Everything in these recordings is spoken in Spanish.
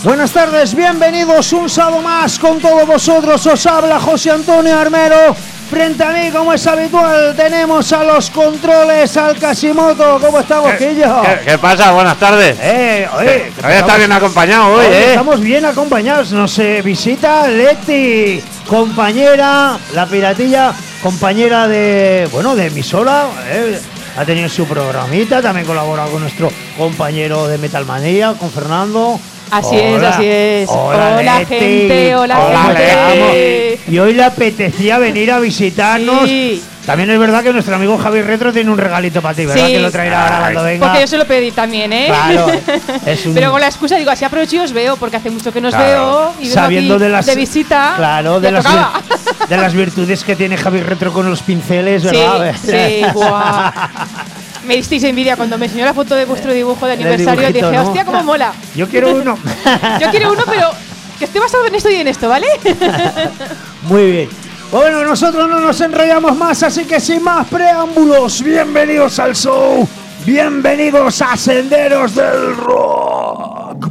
Buenas tardes, bienvenidos un sábado más con todos vosotros. Os habla José Antonio Armero. Frente a mí, como es habitual, tenemos a los controles al Casimoto. ¿Cómo estamos, Quillo? ¿Qué pasa? Buenas tardes. Oye, está bien acompañado hoy, Estamos bien acompañados. Nos visita Leti, compañera, la piratilla, compañera de emisora. Ha tenido su programita, también colabora con nuestro compañero de Metalmanía, con Fernando. Así es. Hola, gente. Y hoy le apetecía venir a visitarnos. Sí. También es verdad que nuestro amigo Javi Retro tiene un regalito para ti, ¿verdad? Sí. Que lo traerá ahora cuando venga. Porque yo se lo pedí también, ¿eh? Claro. Pero con la excusa digo, así aprovecho y os veo, porque hace mucho que nos veo y vengo sabiendo aquí de visita. Claro, de las virtudes que tiene Javi Retro con los pinceles, ¿verdad? Sí, guau. Me disteis envidia cuando me enseñó la foto de vuestro dibujo de aniversario. Dibujito, dije, ¿no? hostia, cómo mola. Yo quiero uno. Yo quiero uno, pero que esté basado en esto y en esto, ¿vale? Muy bien. Bueno, nosotros no nos enrollamos más, así que sin más preámbulos, bienvenidos al show. Bienvenidos a Senderos del Rock.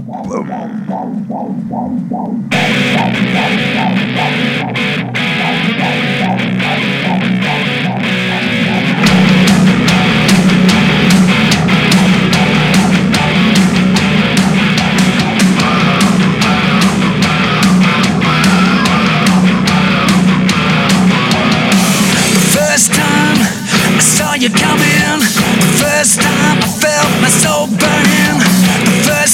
You coming. The first time I felt my soul burning. The first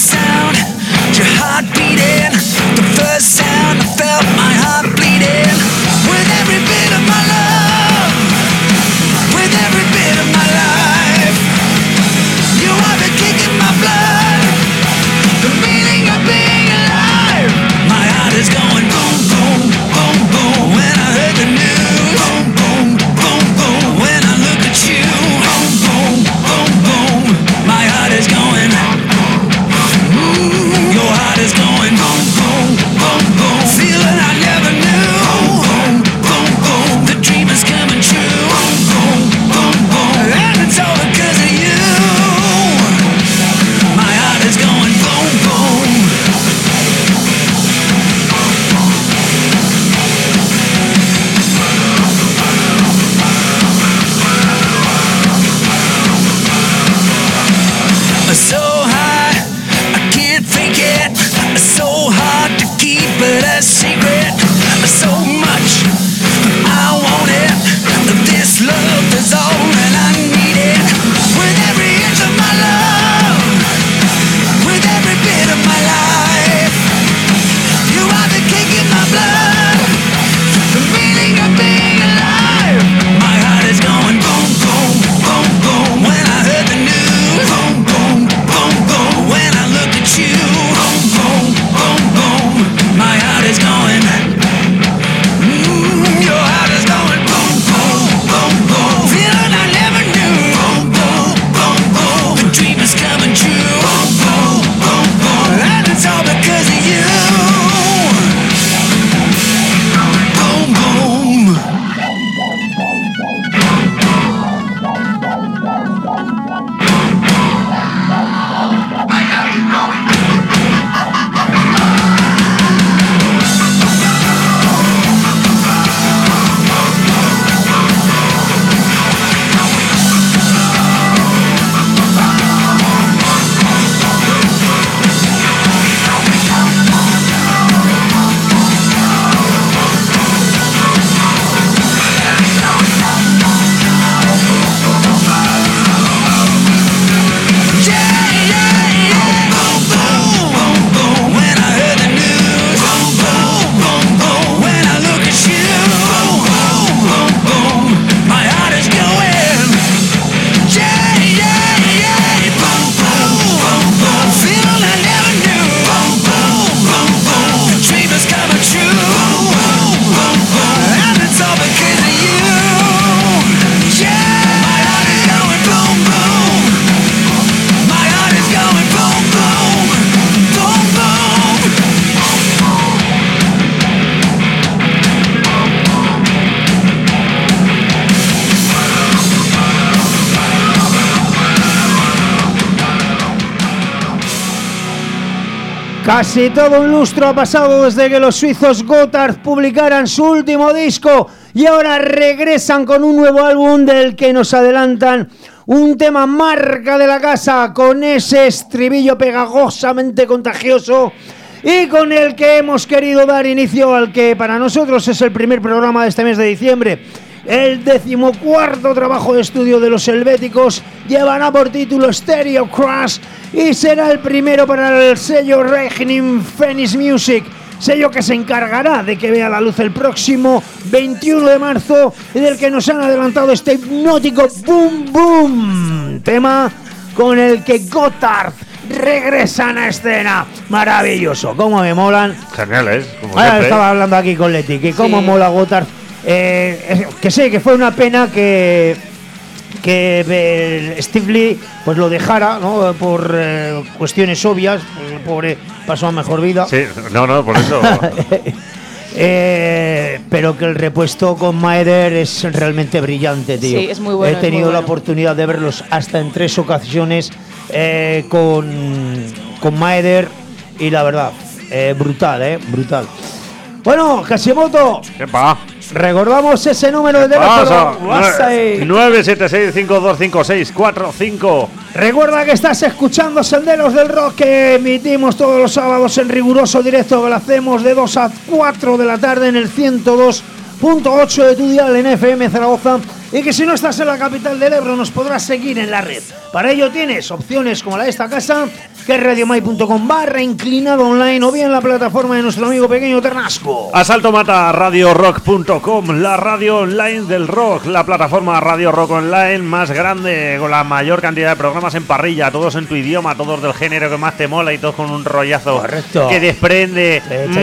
Casi todo un lustro ha pasado desde que los suizos Gotthard publicaran su último disco y ahora regresan con un nuevo álbum del que nos adelantan un tema marca de la casa con ese estribillo pegajosamente contagioso y con el que hemos querido dar inicio al que para nosotros es el primer programa de este mes de diciembre. El 14º trabajo de estudio de los helvéticos llevará por título Stereo Crash y será el primero para el sello Regnim Phoenix Music, sello que se encargará de que vea la luz el próximo 21 de marzo y del que nos han adelantado este hipnótico Boom Boom, tema con el que Gotthard regresan a escena. Maravilloso, cómo me molan. Geniales, como Ahora siempre. estaba hablando aquí con Leti, que cómo Sí. mola Gotthard. Que sé que fue una pena que Steve Lee pues lo dejara, ¿no? Por cuestiones obvias, el pobre pasó a mejor vida. Sí, no, por eso. Pero que el repuesto con Maeder es realmente brillante, tío. Sí, es muy bueno, He tenido es muy la bueno. oportunidad de verlos hasta en 3 ocasiones con Maeder y la verdad, brutal, brutal. Bueno, Hashimoto, ¿Qué pasa? recordamos ese número de teléfono. WhatsApp. 976525645. Recuerda que estás escuchando Senderos del Rock, que emitimos todos los sábados en riguroso directo, que lo hacemos de 2 a 4 de la tarde en el 102.8 de tu dial en FM Zaragoza, y que si no estás en la capital del Ebro nos podrás seguir en la red. Para ello tienes opciones como la de esta casa, que es radiomai.com/inclinado online, o bien la plataforma de nuestro amigo pequeño Ternasco. Asalto Mata, radiorock.com, la radio online del rock, la plataforma Radio Rock Online más grande, con la mayor cantidad de programas en parrilla, todos en tu idioma, todos del género que más te mola y todos con un rollazo Correcto. que desprende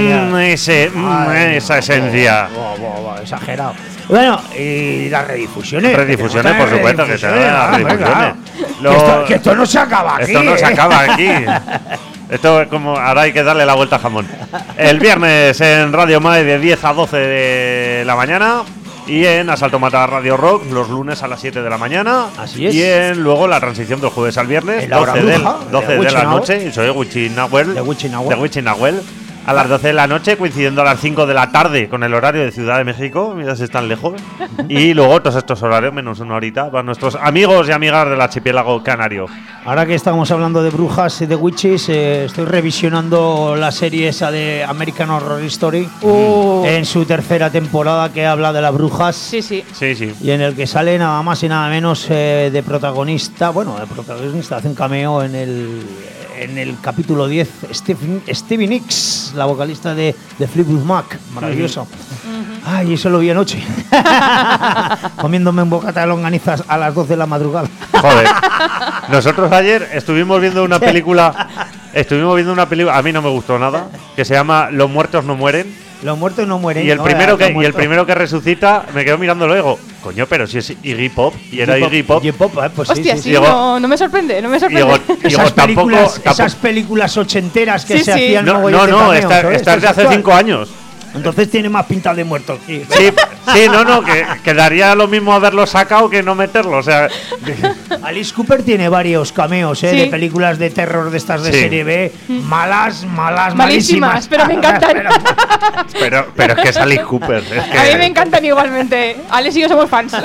esa esencia. Exagerado. Bueno, y las redifusiones. Redifusiones, por supuesto, que se dan las redifusiones. Que esto no se acaba aquí. Esto no se acaba aquí. Esto es como ahora hay que darle la vuelta al jamón. El viernes en Radio Mae de 10 a 12 de la mañana. Y en Asalto Mata Radio Rock los lunes a las 7 de la mañana. Así es. Y en luego la transición del jueves al viernes, En la hora 12 bruja, de de la Witching noche. Y soy Wichinahuel. De Witchinahuel. A las 12 de la noche, coincidiendo a las 5 de la tarde con el horario de Ciudad de México. Mira si están lejos. Y luego todos estos horarios, menos una horita, para nuestros amigos y amigas del archipiélago canario. Ahora que estamos hablando de brujas y de witches, estoy revisionando la serie esa de American Horror Story en su 3ª temporada, que habla de las brujas. Sí, sí. Sí, sí. Y en el que sale nada más y nada menos de protagonista, hace un cameo en el capítulo 10, Stevie Nicks, la vocalista de Fleetwood Mac, maravilloso. Ay, eso lo vi anoche, comiéndome un bocata de longanizas a las 12 de la madrugada. Joder. Nosotros ayer estuvimos viendo una película. A mí no me gustó nada. Que se llama Los muertos no mueren. Los muertos no mueren. Y el ¿no? primero Los muertos. que resucita me quedo mirando luego. Coño, pero si es Iggy Pop. Y era Iggy Pop. Iggy Pop, pues sí, Hostia, sí, sí, sí. Digo- no me sorprende, no me Y sorprende. digo, Esas películas ochenteras que Sí, se sí. hacían No, mogollón de no, cameos, esta ¿sabes? es de hace actual. 5 años. Entonces tiene más pinta de muerto. Sí. Sí, que daría lo mismo haberlo sacado que no meterlo. O sea, Alice Cooper tiene varios cameos Sí. de películas de terror de estas de Sí. serie B, malísimas. Malísimas, pero me encantan. pero es que es Alice Cooper. Es que A mí me encantan igualmente. Alex y yo somos fans.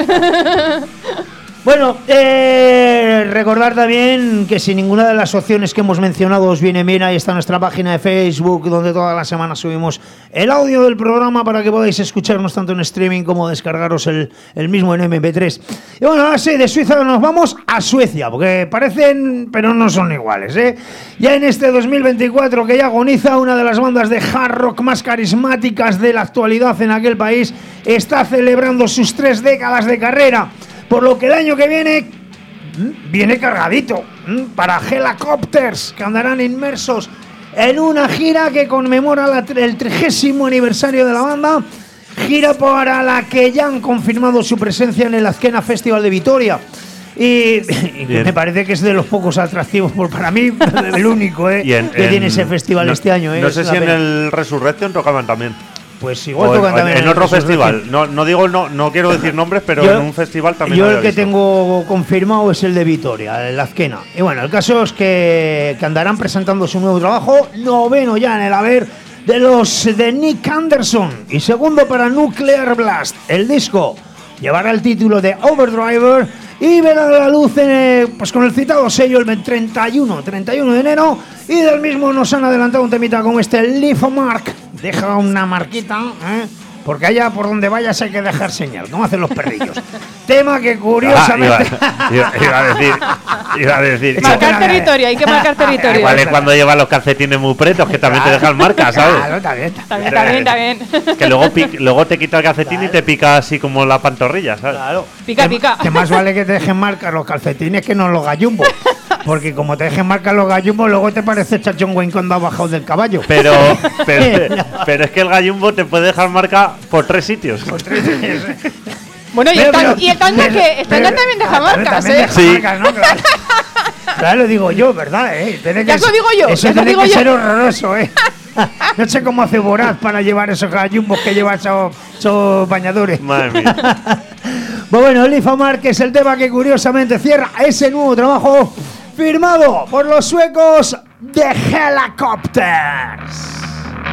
Bueno, recordar también que si ninguna de las opciones que hemos mencionado os viene bien, ahí está nuestra página de Facebook, donde todas las semanas subimos el audio del programa para que podáis escucharnos tanto en streaming como descargaros el mismo en MP3. Y bueno, ahora sí, de Suiza nos vamos a Suecia, porque parecen, pero no son iguales, ¿eh? Ya en este 2024 que ya agoniza, una de las bandas de hard rock más carismáticas de la actualidad en aquel país está celebrando sus 3 décadas de carrera. Por lo que el año que viene cargadito para Helicopters, que andarán inmersos en una gira que conmemora el 30º aniversario de la banda, gira para la que ya han confirmado su presencia en el Azkena Festival de Vitoria. Y que me parece que es de los pocos atractivos, para mí, el único que tiene ese festival este año. No sé Es si una en pena. el Resurrection tocaban también. Pues igual O tocan también en otro esos festival. recientes. No digo, no quiero decir nombres, pero Yo- en un festival también Yo lo el había que visto. tengo confirmado es el de Vitoria, el Azquena. Y bueno, el caso es que andarán presentando su nuevo trabajo, noveno ya en el haber de los de Nick Anderson y segundo para Nuclear Blast. El disco llevará el título de Overdriver y verá la luz pues con el citado sello el 31 de enero, y del mismo nos han adelantado un temita con este Lithomark. Deja una marquita, porque allá por donde vayas hay que dejar señal, como hacen los perrillos. Tema que curiosamente... Iba a decir. Marcar territorio, hay que marcar territorio. Igual es cuando llevas los calcetines muy pretos, que también te dejan marcas, ¿sabes? Claro, también. También. Que luego te quita el calcetín y te pica así como la pantorrilla, ¿sabes? Claro. Pica. Que más vale que te dejen marcar los calcetines que no los gallumbos. Porque como te dejen marcar los gallumbos, luego te parece Chachón Wayne cuando ha bajado del caballo. Pero es que el gallumbo te puede dejar marca por 3 sitios. Bueno, y el tanga pero- también deja marcas, también ¿eh? deja Sí. marcas, ¿no? Claro. Claro, lo digo yo, ¿verdad? Tiene Ya que os lo digo yo, Eso ya os lo tiene digo que yo. ser horroroso, ¿eh? No sé cómo hace Boraz para llevar esos gallumbos que llevan esos bañadores. Madre mía. Pues bueno, Lithomark es el tema que curiosamente cierra ese nuevo trabajo firmado por los suecos de Helicopters.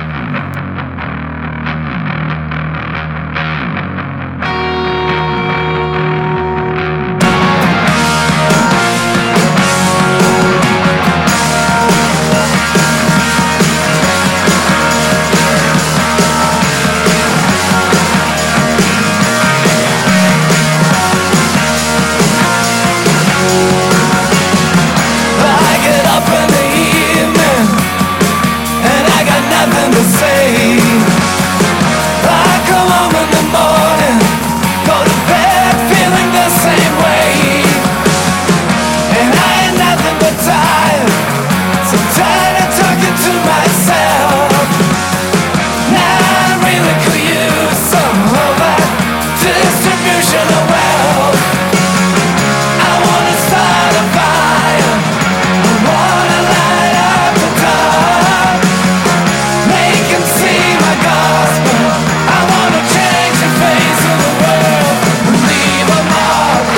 I get up in the evening and I got nothing to say. I come home in the morning, go to bed feeling the same way. And I ain't nothing but tired, so tired of talking to myself. Now I really could use some of that distribution of wealth. I wanna start a fire, I wanna light up the dark, make 'em see my gospel. I wanna change the face of the world and leave a mark.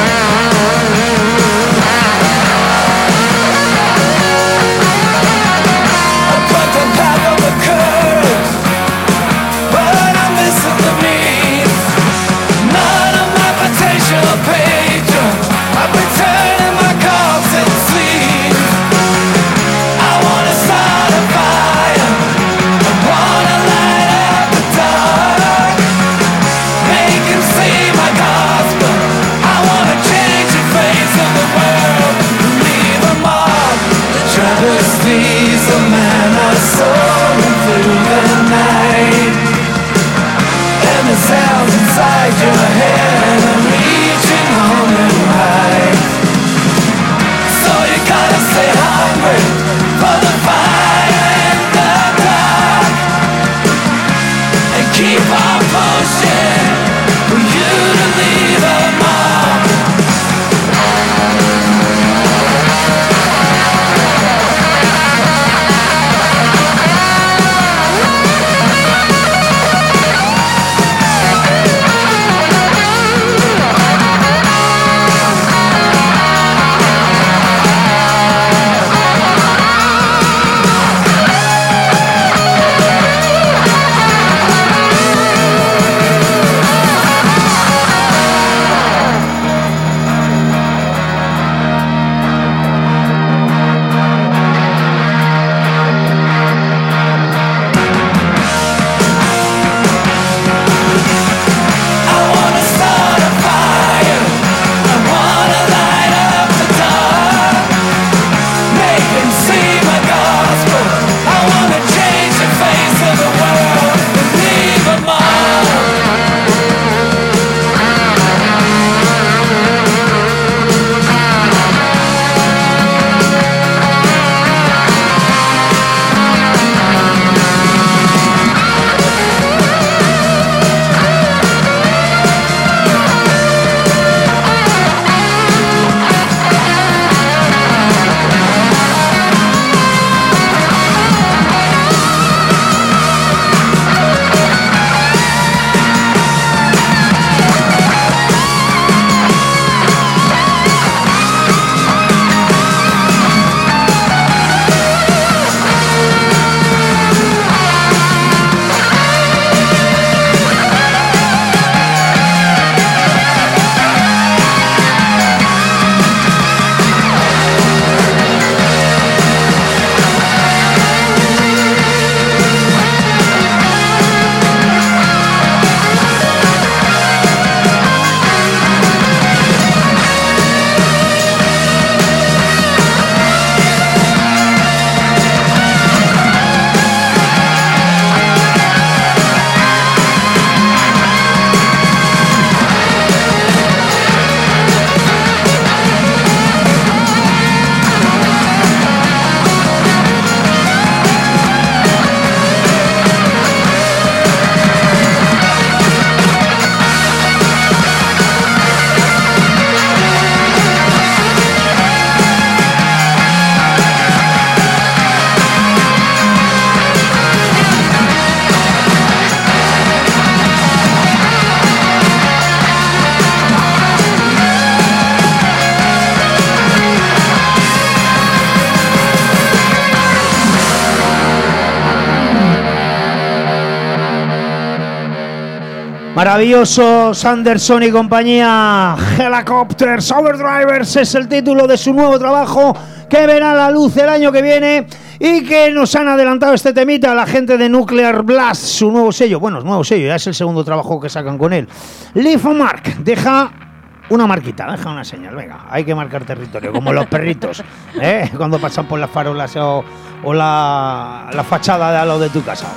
I put the path of the curve, but I'm missing the means. None of my potential pages, I've been turning my cards and sleeves. I wanna start a fire, I wanna light up the dark, make 'em see my gospel. I wanna change the face of the world, leave a mark. The travesties of man are soaring through the night, and the sounds inside your head are reaching on and right. So you gotta stay hungry for the fire in the dark, and keep on pushing for you to leave a mark. Maravilloso Sanderson y compañía. Helicopters Overdrivers es el título de su nuevo trabajo que verá la luz el año que viene y que nos han adelantado este temita la gente de Nuclear Blast, su nuevo sello. Bueno, es nuevo sello, ya es el segundo trabajo que sacan con él. Leave a mark, deja una marquita, deja una señal. Venga, hay que marcar territorio, como los perritos, cuando pasan por las farolas o la fachada de a lo de tu casa.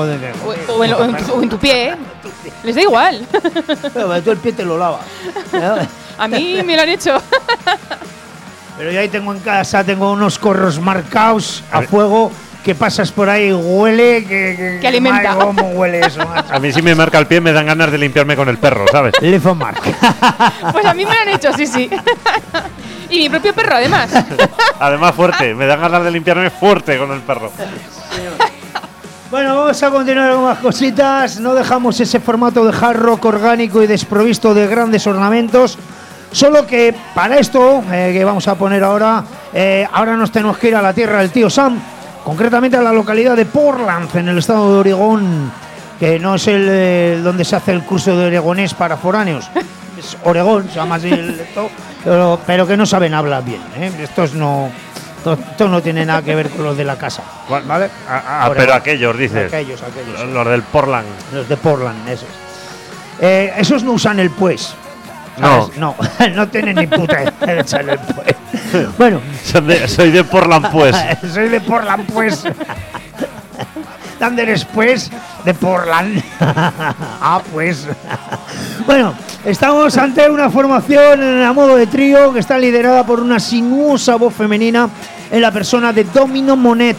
O en tu pie, ¿eh? Les da igual. Pero tú el pie te lo lavas. A mí me lo han hecho. Pero yo ahí tengo en casa, tengo unos corros marcados a fuego, que pasas por ahí y huele, que alimenta. Madre, ¿cómo huele eso, macho? A mí si me marca el pie me dan ganas de limpiarme con el perro, ¿sabes? Leave a mark. Pues a mí me lo han hecho, sí. Y mi propio perro, además. Además fuerte, me dan ganas de limpiarme fuerte con el perro. Bueno, vamos a continuar con más cositas. No dejamos ese formato de hard rock orgánico y desprovisto de grandes ornamentos. Solo que para esto que vamos a poner ahora nos tenemos que ir a la tierra del tío Sam, concretamente a la localidad de Portland, en el estado de Oregón, que no es el donde se hace el curso de oregonés para foráneos. Es Oregón, se llama así pero que no saben hablar bien. Estos no tiene nada que ver con los de la casa, ¿vale? Pero aquellos, dices. Aquellos. Los del Portland. Los de Portland, esos. Esos no usan el pues. ¿Sabes? No tienen ni puta idea de echar el pues. Bueno. Soy de Portland, pues. Soy de Portland, pues. ¿Dónde eres, pues? De Portland. Pues. Bueno, estamos ante una formación a modo de trío que está liderada por una sinuosa voz femenina en la persona de Domino Monet.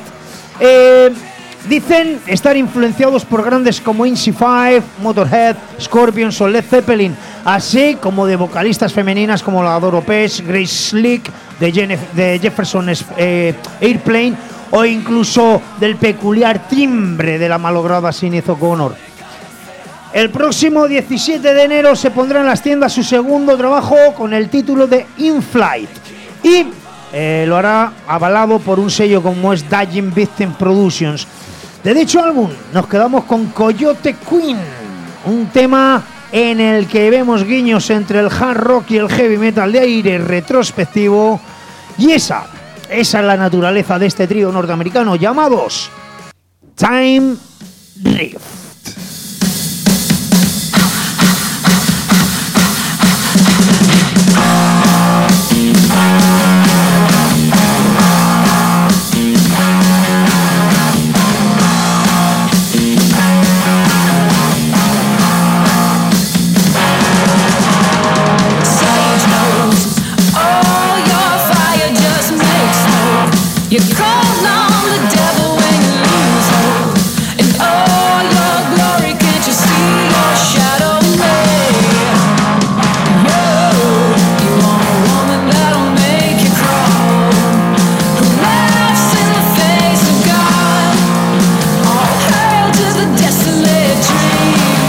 Dicen estar influenciados por grandes como Incy Five, Motorhead, Scorpions o Led Zeppelin, así como de vocalistas femeninas como la Doro Pesch, Grace Slick, de Jefferson Airplane o incluso del peculiar timbre de la malograda Sinead O'Connor. El próximo 17 de enero se pondrá en las tiendas su segundo trabajo con el título de In Flight y lo hará avalado por un sello como es Dying Victim Productions. De dicho álbum nos quedamos con Coyote Queen, un tema en el que vemos guiños entre el hard rock y el heavy metal de aire retrospectivo, y esa es la naturaleza de este trío norteamericano llamados Time Rift. You call on the devil when you lose hope, and all your glory, can't you see your shadow lay? You want a woman that'll make you crawl, who laughs in the face of God. All hail to the desolate dream,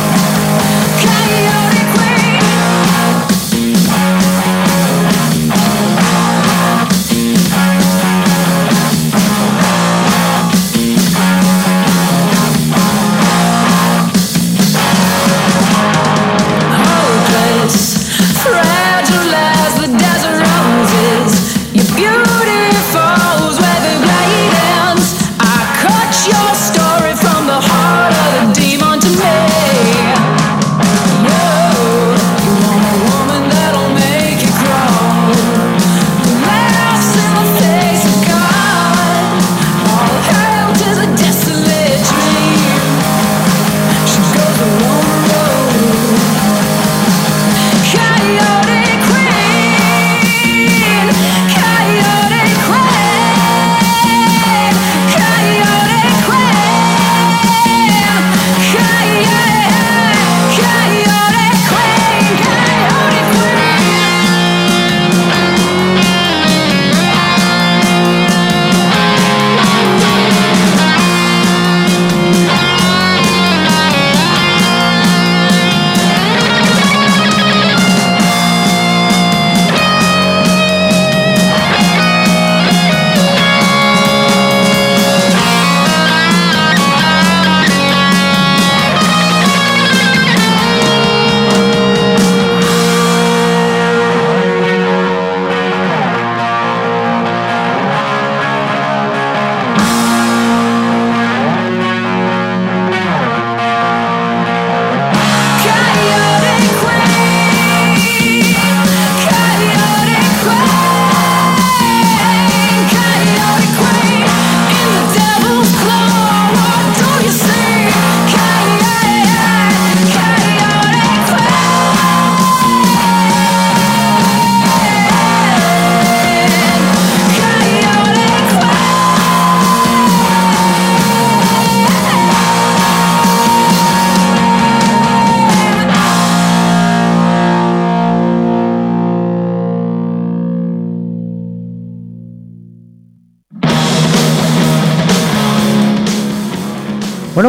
Coyote Queen.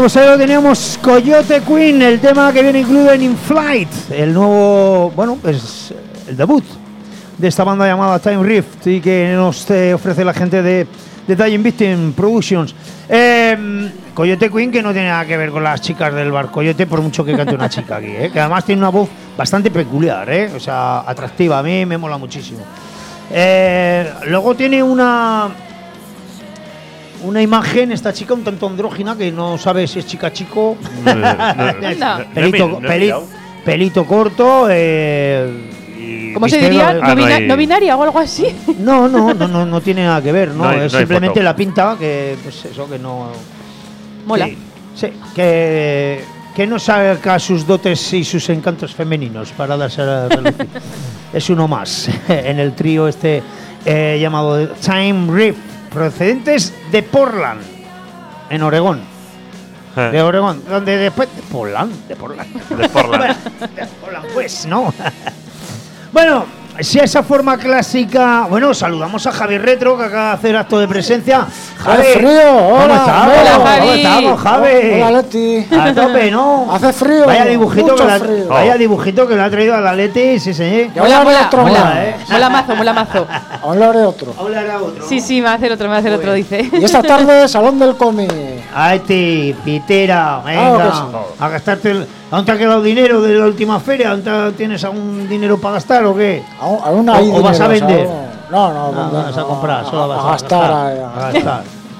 pues ahí lo teníamos, Coyote Queen, el tema que viene incluido en In Flight, el nuevo, bueno, pues el debut de esta banda llamada Time Rift y que nos ofrece la gente de Dying Victim Productions. Coyote Queen, que no tiene nada que ver con las chicas del bar Coyote, por mucho que cante una chica aquí, que además tiene una voz bastante peculiar, o sea, atractiva, a mí me mola muchísimo. Luego tiene una imagen, esta chica un tanto andrógina, que no sabe si es chica chico. Pelito corto. ¿Cómo se diría? ¿No binaria o algo así? No tiene nada que ver, ¿no? No es hay simplemente foto. la pinta, que pues eso, que no. Mola. Sí, que no saca sus dotes y sus encantos femeninos para darse a relucir. Es uno más en el trío llamado Time Rift, procedentes de Portland, en Oregón. De Oregón, donde después de Portland. De Portland. De Portland, pues, ¿no? Bueno, si a esa forma clásica. Bueno, saludamos a Javi Retro, que acaba de hacer acto de presencia. ¡Hace frío! ¡Hola! ¿Cómo estamos? Hola, ¿Cómo Javi. estamos, Javi? Hola, Leti. A tope, ¿no? Hace frío. Vaya dibujito, mucho que la, frío. vaya dibujito que le ha traído a la Leti, sí, señor. Y ahora haré otro mola, más. mola mazo. Ahora haré otro. Hablará otro. Sí, me va a hacer otro, dice. Y esta tarde, Salón del Cómic. Ay, ti, pitera, venga. que sí. A gastarte. ¿Dónde te ha quedado dinero de la última feria? ¿Dónde tienes algún dinero para gastar o qué? Aún O hay vas a dinero, vender. No, Vas a comprar, solo vas a gastar. a gastar.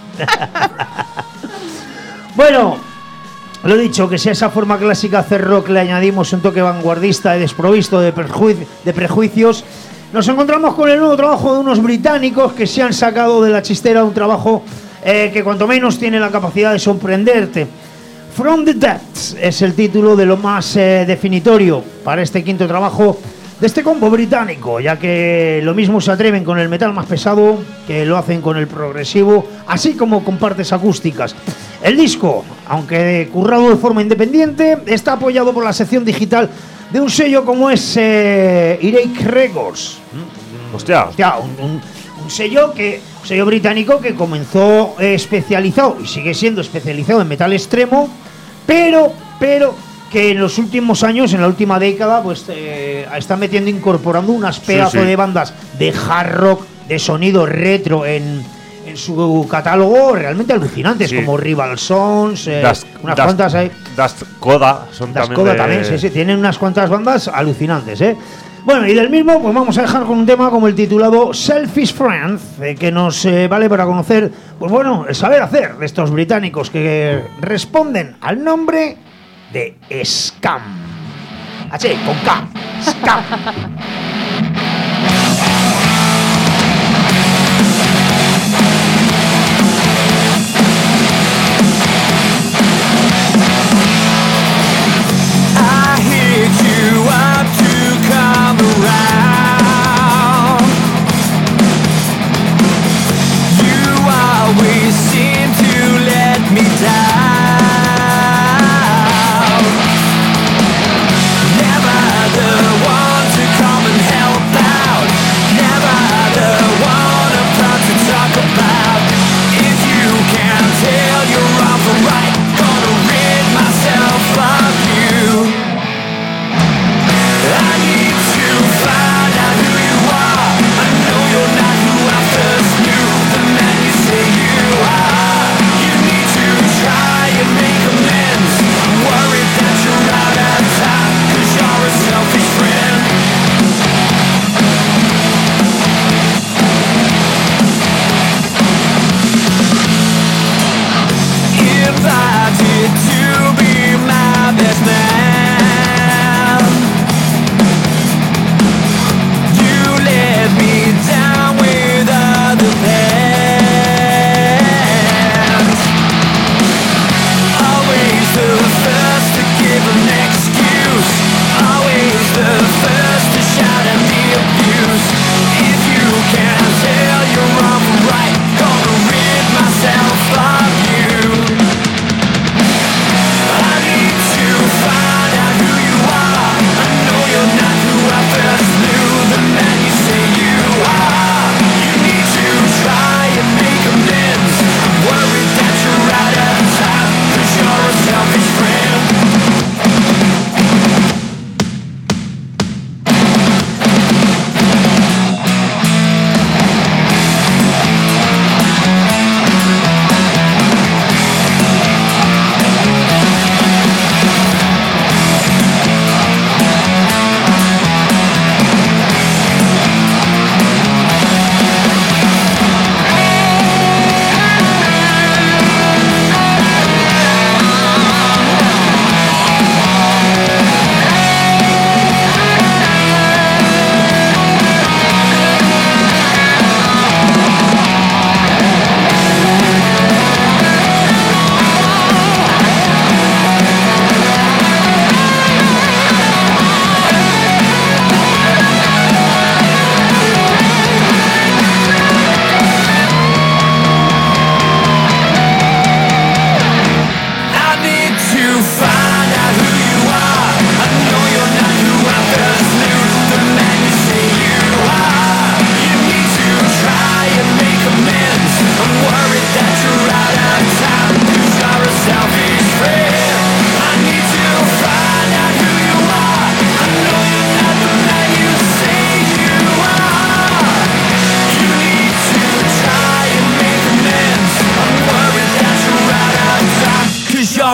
Bueno, lo dicho, que si a esa forma clásica hacer rock le añadimos un toque vanguardista y desprovisto de prejuicios, nos encontramos con el nuevo trabajo de unos británicos que se han sacado de la chistera un trabajo que cuanto menos tiene la capacidad de sorprenderte. From the Depths es el título de lo más definitorio para este quinto trabajo de este combo británico, ya que lo mismo se atreven con el metal más pesado que lo hacen con el progresivo, así como con partes acústicas. El disco, aunque currado de forma independiente, está apoyado por la sección digital de un sello como es Earache Records. Hostia. Un sello británico que comenzó especializado y sigue siendo especializado en metal extremo, pero que en los últimos años, en la última década, pues está incorporando unas pedazos de bandas de hard rock, de sonido retro en su catálogo realmente alucinantes, como Rival Sons, unas cuantas hay. Dust Coda son Das también. Coda también, sí, tienen unas cuantas bandas alucinantes, Bueno, y del mismo, pues vamos a dejar con un tema como el titulado Selfish Friend, que nos vale para conocer, pues bueno, el saber hacer de estos británicos que responden al nombre de Scam. H, con K, Scam. I hit you up to come around. You always seem to let me down. Never the one to come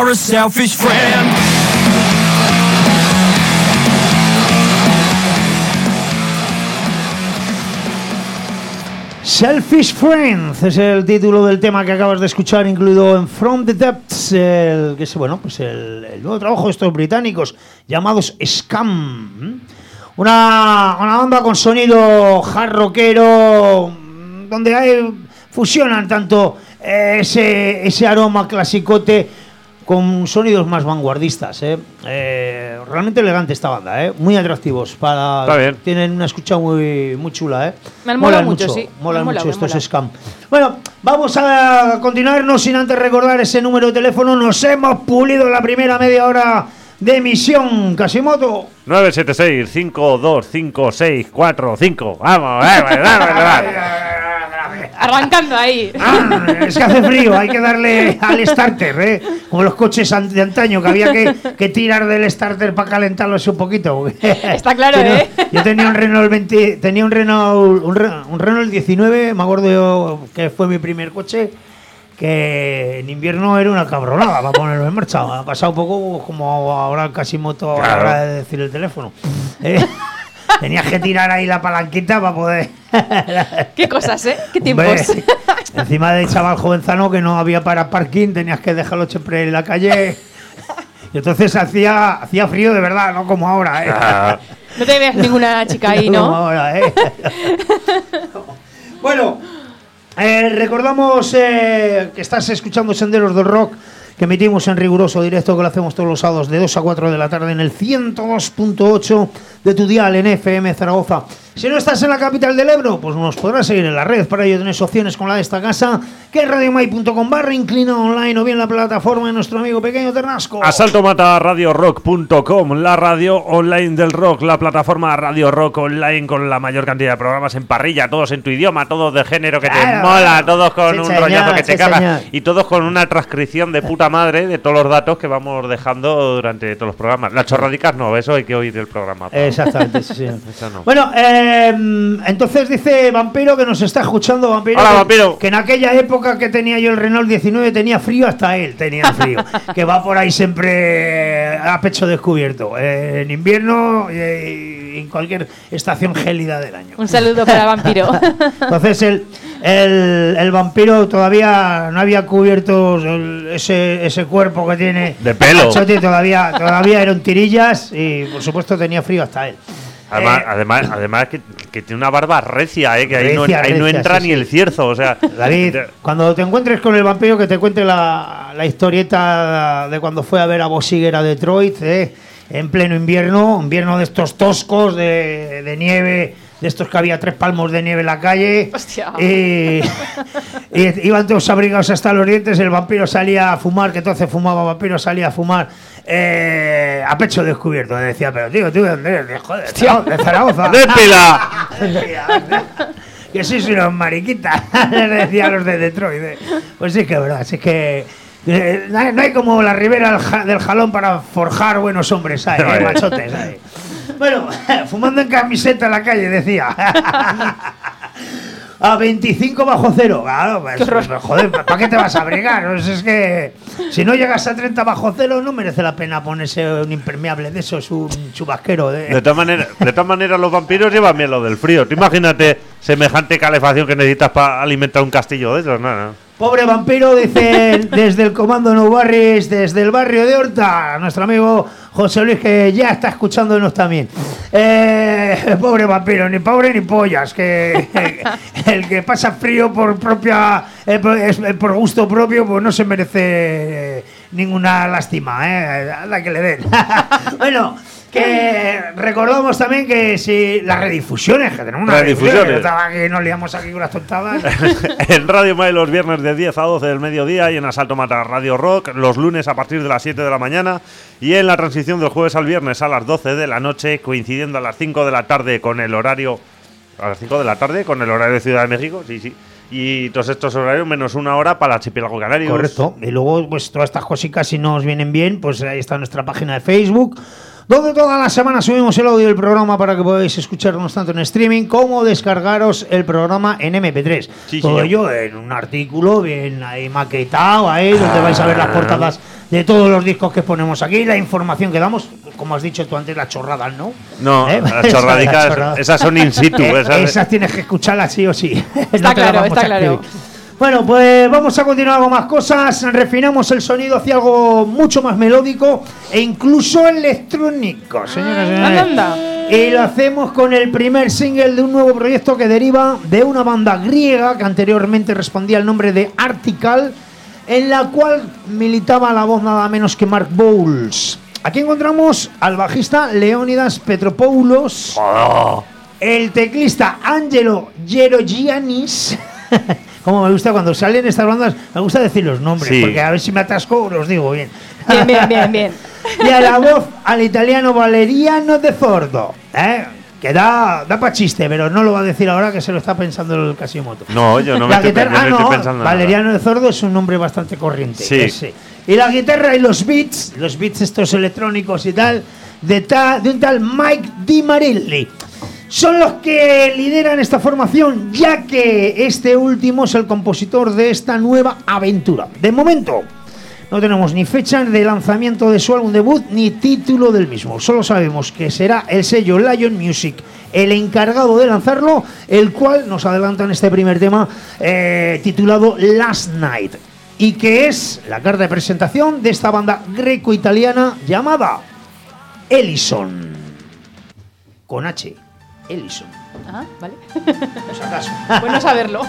a selfish friend. Selfish Friends es el título del tema que acabas de escuchar, incluido en From the Depths, que es pues el nuevo trabajo de estos británicos llamados Scam. Una banda con sonido hard rockero, donde fusionan tanto ese aroma clasicote con sonidos más vanguardistas. Realmente elegante esta banda, muy atractivos. Está bien. Tienen una escucha muy chula. Me han molado mucho, sí. Molan Me mucho mola, estos me mola. Scam. Bueno, vamos a continuar, no sin antes recordar ese número de teléfono. Nos hemos pulido la primera media hora de emisión, Casimoto. 976-525645. Vamos, Arrancando ahí. Es que hace frío, hay que darle al starter, como los coches de antaño, que había que tirar del starter para calentarlos un poquito. Está claro, Yo tenía un Renault 20, tenía un Renault 19, me acuerdo yo que fue mi primer coche, que en invierno era una cabronada para ponerlo en marcha. Ha pasado un poco como ahora Casimoto a la hora de decir el teléfono. Tenías que tirar ahí la palanquita para poder... Qué cosas, qué tiempos. Hombre, encima de chaval jovenzano que no había para parking, tenías que dejarlo siempre en la calle. Y entonces hacía frío de verdad, no como ahora, No te veas ninguna chica ahí, como ¿no? ahora, Bueno, recordamos que estás escuchando Senderos del Rock, que emitimos en riguroso directo, que lo hacemos todos los sábados de 2 a 4 de la tarde en el 102.8 de tu dial en FM Zaragoza. Si no estás en la capital del Ebro, pues nos podrás seguir en la red. Para ello tienes opciones con la de esta casa, que es radiomai.com/inclina online, o bien la plataforma de nuestro amigo Pequeño Ternasco. Asaltomataradiorock.com, la radio online del rock, la plataforma Radio Rock Online con la mayor cantidad de programas en parrilla, todos en tu idioma, todos de género que te Claro. mola, todos con Sí, un señor, rollazo que te sí, caga, señor. y todos con una transcripción de puta madre de todos los datos que vamos dejando durante todos los programas. Las chorradicas no, eso hay que oír el programa. Exactamente, sí, señor. Eso no. Bueno, entonces dice Vampiro, que nos está escuchando, Vampiro. Hola, que, Vampiro. que en aquella época que tenía yo el Renault 19 tenía frío, hasta él tenía frío. Que va por ahí siempre a pecho descubierto. En invierno y en cualquier estación gélida del año. Un saludo para Vampiro. Entonces el Vampiro todavía no había cubierto ese cuerpo que tiene De pelo. Pachote, todavía eran tirillas, y por supuesto tenía frío hasta él. Además que tiene una barba recia, que ahí no Recia, entra sí, ni sí. el cierzo, o sea. David, cuando te encuentres con el Vampiro, que te cuente la historieta de cuando fue a ver a Bob Seger a Detroit, en pleno invierno de estos toscos de nieve, de estos que había 3 palmos de nieve en la calle. Hostia. Y iban todos abrigados hasta los dientes. El Vampiro salía a fumar, que entonces fumaba. Vampiro salía a fumar a pecho descubierto. Decía, pero tío, ¿tú de dónde eres? Joder, de Zaragoza. ¡De pila! Que sois unos mariquitas, les decía a los de Detroit. Pues sí que es verdad, sí que no hay como la ribera del Jalón para forjar buenos hombres, ¿sabes? Machotes, ¿sabes? Bueno, fumando en camiseta en la calle, decía. A 25 bajo cero. Claro, pues, joder, ¿para qué te vas a abrigar? Pues es que si no llegas a 30 bajo cero, no merece la pena ponerse un impermeable de esos, un chubasquero. De todas maneras, los vampiros llevan bien lo del frío. Tú imagínate semejante calefacción que necesitas para alimentar un castillo de esos. No. Pobre Vampiro, dice desde el Comando No Barris, desde el barrio de Horta, nuestro amigo José Luis, que ya está escuchándonos también. Pobre Vampiro, ni pobre ni pollas, que el que pasa frío por por gusto propio, pues no se merece ninguna lástima, a la que le den. Bueno, que recordamos también que si las redifusiones, que tenemos unas redifusiones, que nos liamos aquí con las tontadas. En Radio Mai los viernes de 10 a 12 del mediodía, y en Asalto Mata Radio Rock los lunes a partir de las 7 de la mañana, y en la transición del jueves al viernes a las 12 de la noche, coincidiendo a las 5 de la tarde con el horario de Ciudad de México, sí. Y todos estos horarios menos una hora para el archipiélago canario. Correcto. Y luego, pues todas estas cositas, si nos vienen bien, pues ahí está nuestra página de Facebook, donde toda la semana subimos el audio del programa para que podáis escucharnos tanto en streaming como descargaros el programa en MP3. Sí, todo señor. ello en un artículo bien ahí maquetado, ahí donde vais a ver las portadas de todos los discos que ponemos aquí, la información que damos, como has dicho tú antes, las chorradas, ¿no? No, las chorradicas, esas son in situ. Esas tienes que escucharlas sí o sí. Está claro, está claro. Bueno, pues vamos a continuar con más cosas. Refinamos el sonido hacia algo mucho más melódico e incluso electrónico, señoras y señores. Anda. Y lo hacemos con el primer single de un nuevo proyecto que deriva de una banda griega que anteriormente respondía al nombre de Artical, en la cual militaba la voz nada menos que Mark Bowles. Aquí encontramos al bajista Leonidas Petropoulos, el teclista Angelo Gerogiannis. Como me gusta cuando salen estas bandas, me gusta decir los nombres, Sí. porque a ver si me atasco los digo bien. Bien, bien, bien, bien. Y a la voz al italiano Valeriano de Zordo, que da para chiste, pero no lo va a decir ahora que se lo está pensando el Casimoto. No, yo no me estoy pensando nada. Valeriano de Zordo es un nombre bastante corriente. Sí. Ese. Y la guitarra y los beats estos electrónicos y tal, de un tal Mike Di Marilli. Son los que lideran esta formación, ya que este último es el compositor de esta nueva aventura. De momento, no tenemos ni fecha de lanzamiento de su álbum debut ni título del mismo. Solo sabemos que será el sello Lion Music el encargado de lanzarlo, el cual nos adelanta en este primer tema titulado Last Night, y que es la carta de presentación de esta banda greco-italiana llamada Ellison. Con H. Ellison. Ah, vale. Por si acaso. Bueno saberlo.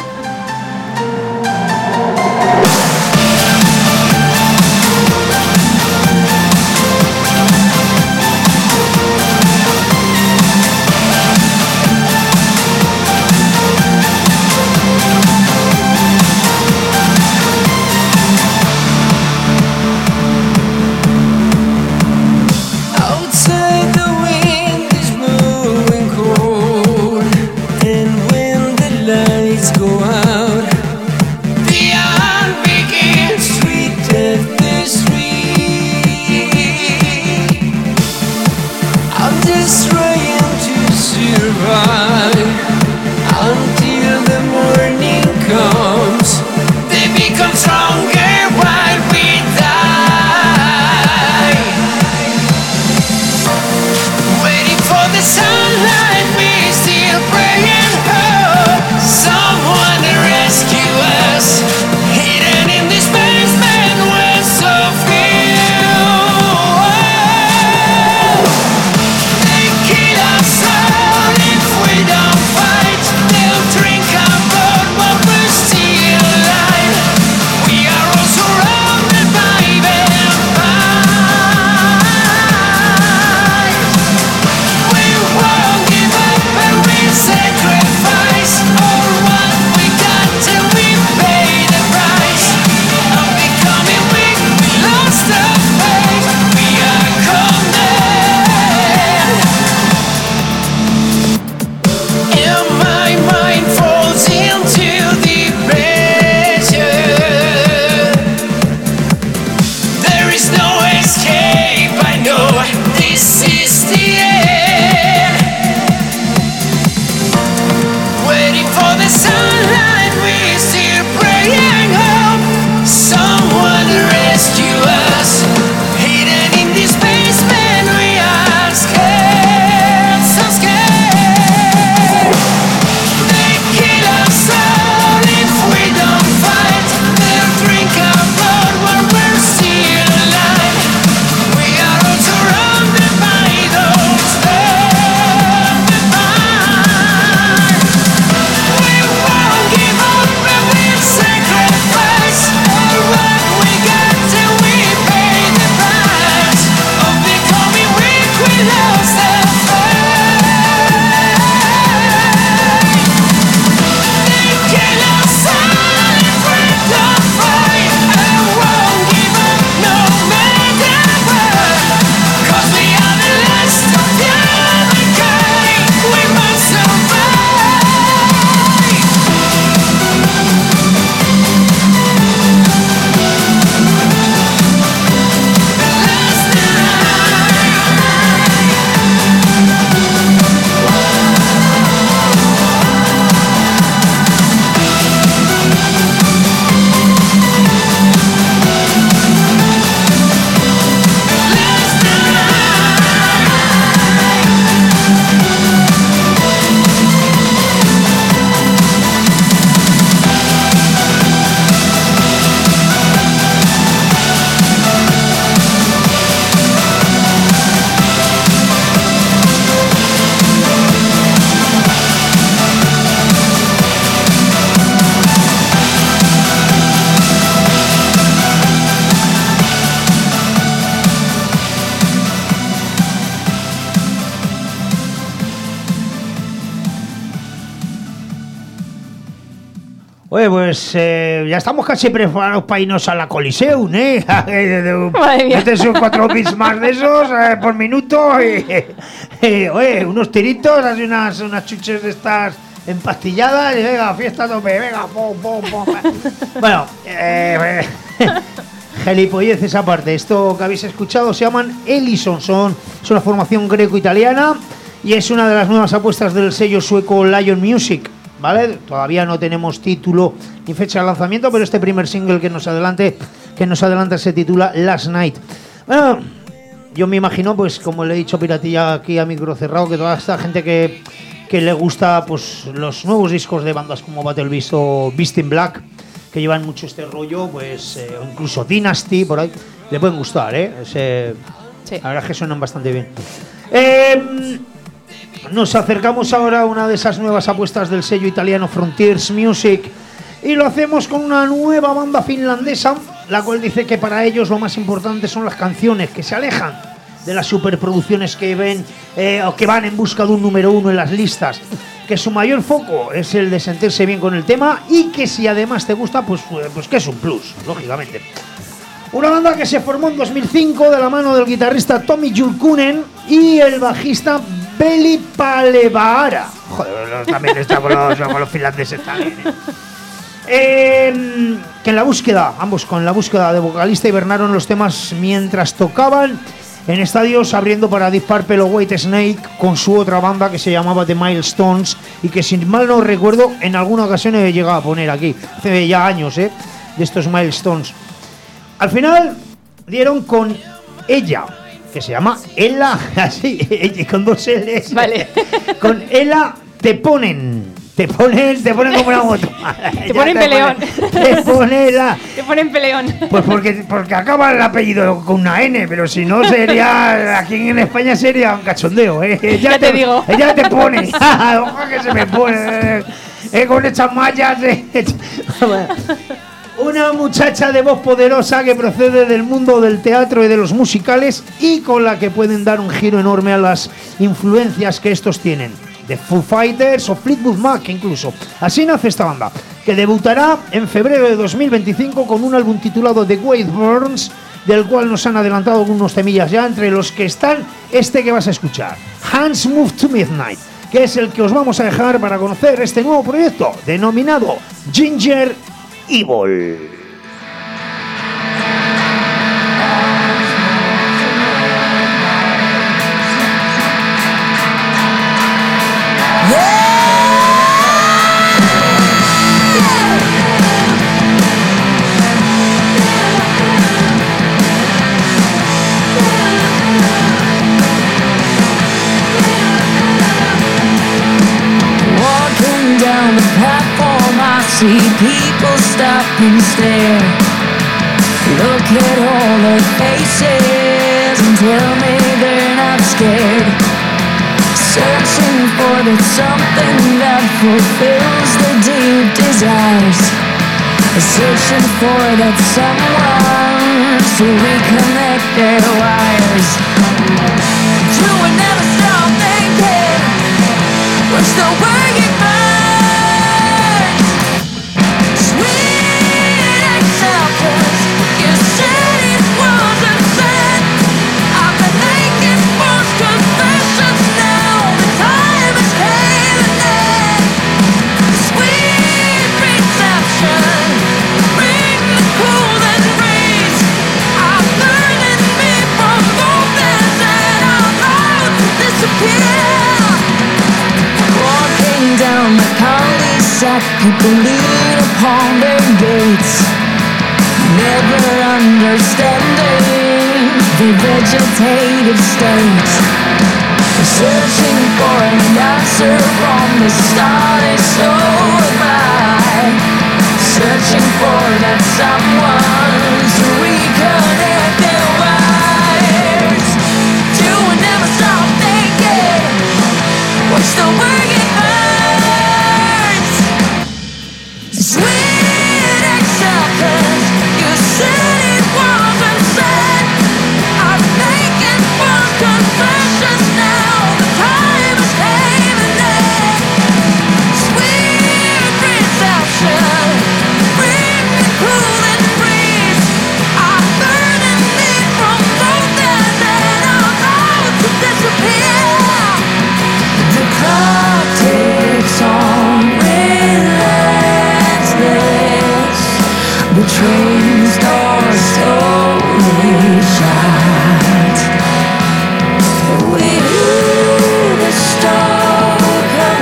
Outside the wind is blowing cold, and when the lights go out, the unbelievable Oye, pues ya estamos casi preparados para irnos a la Coliseum, ¿eh? Madre mía. Este son 4 bits más de esos por minuto. Oye, unos tiritos, así unas chuches de estas empastilladas. Y venga, fiesta a tope, venga, pum, pum, pum. Bueno, gelipolleces aparte. Esto que habéis escuchado se llaman Ellison. Es una formación greco-italiana y es una de las nuevas apuestas del sello sueco Lion Music. ¿Vale? Todavía no tenemos título ni fecha de lanzamiento, pero este primer single que nos adelanta se titula Last Night. Bueno, yo me imagino, pues como le he dicho Piratilla aquí a micro cerrado, que toda esta gente que le gusta pues los nuevos discos de bandas como Battle Beast o Beast in Black, que llevan mucho este rollo, pues o incluso Dynasty, por ahí, le pueden gustar, ¿eh? Sí. La verdad es que suenan bastante bien. Nos acercamos ahora a una de esas nuevas apuestas del sello italiano Frontiers Music y lo hacemos con una nueva banda finlandesa, la cual dice que para ellos lo más importante son las canciones, que se alejan de las superproducciones que ven o que van en busca de un número 1 en las listas, que su mayor foco es el de sentirse bien con el tema y que si además te gusta, pues que es un plus, lógicamente. Una banda que se formó en 2005 de la mano del guitarrista Tommy Julkunen y el bajista Veli Palevaara. Joder, también está con los finlandeses también. Que en la búsqueda, ambos con la búsqueda de vocalista, hibernaron los temas mientras tocaban en estadios, abriendo para Deep Purple o White Snake con su otra banda que se llamaba The Milestones y que, sin mal no recuerdo, en alguna ocasión he llegado a poner aquí, hace ya años, de estos Milestones. Al final dieron con ella, que se llama Ella, así, con 2 L's. Vale. Con Ella te ponen como una moto. Te ponen peleón. Te ponen peleón. Pues porque acaba el apellido con una N, pero si no sería, aquí en España sería un cachondeo, Ya te digo. Ella te pone. Ojo que se me pone. Con estas mallas. Una muchacha de voz poderosa que procede del mundo del teatro y de los musicales y con la que pueden dar un giro enorme a las influencias que estos tienen, de Foo Fighters o Fleetwood Mac incluso. Así nace esta banda, que debutará en febrero de 2025 con un álbum titulado The Great Burns, del cual nos han adelantado algunos temillas ya, entre los que están este que vas a escuchar, Hands Move to Midnight, que es el que os vamos a dejar para conocer este nuevo proyecto denominado Ginger Evil. Walking down the platform, I see people stop and stare. Look at all their faces and tell me they're not scared. Searching for that something that fulfills their deep desires. Searching for that someone to reconnect their wires. You would never stop thinking we're still working burns. Sweet acceptance, you said it wasn't fair. I've been making false confessions now. The time is caving in. Sweet reception, bring the cool and breeze. I'm burning me from both ends and I'm about to disappear. Walking down the cul-de-sac, people lean upon their gates, never understanding the vegetative state. Searching for an answer from the start, and so am I. Searching for that someone to reconnect their wires. You will never stop thinking we're still working burns. Sweet acceptance, you said it wasn't said. I'm making false confessions now. The time is caving in. Sweet reception, train's door slowly shuts. We hear the stalk of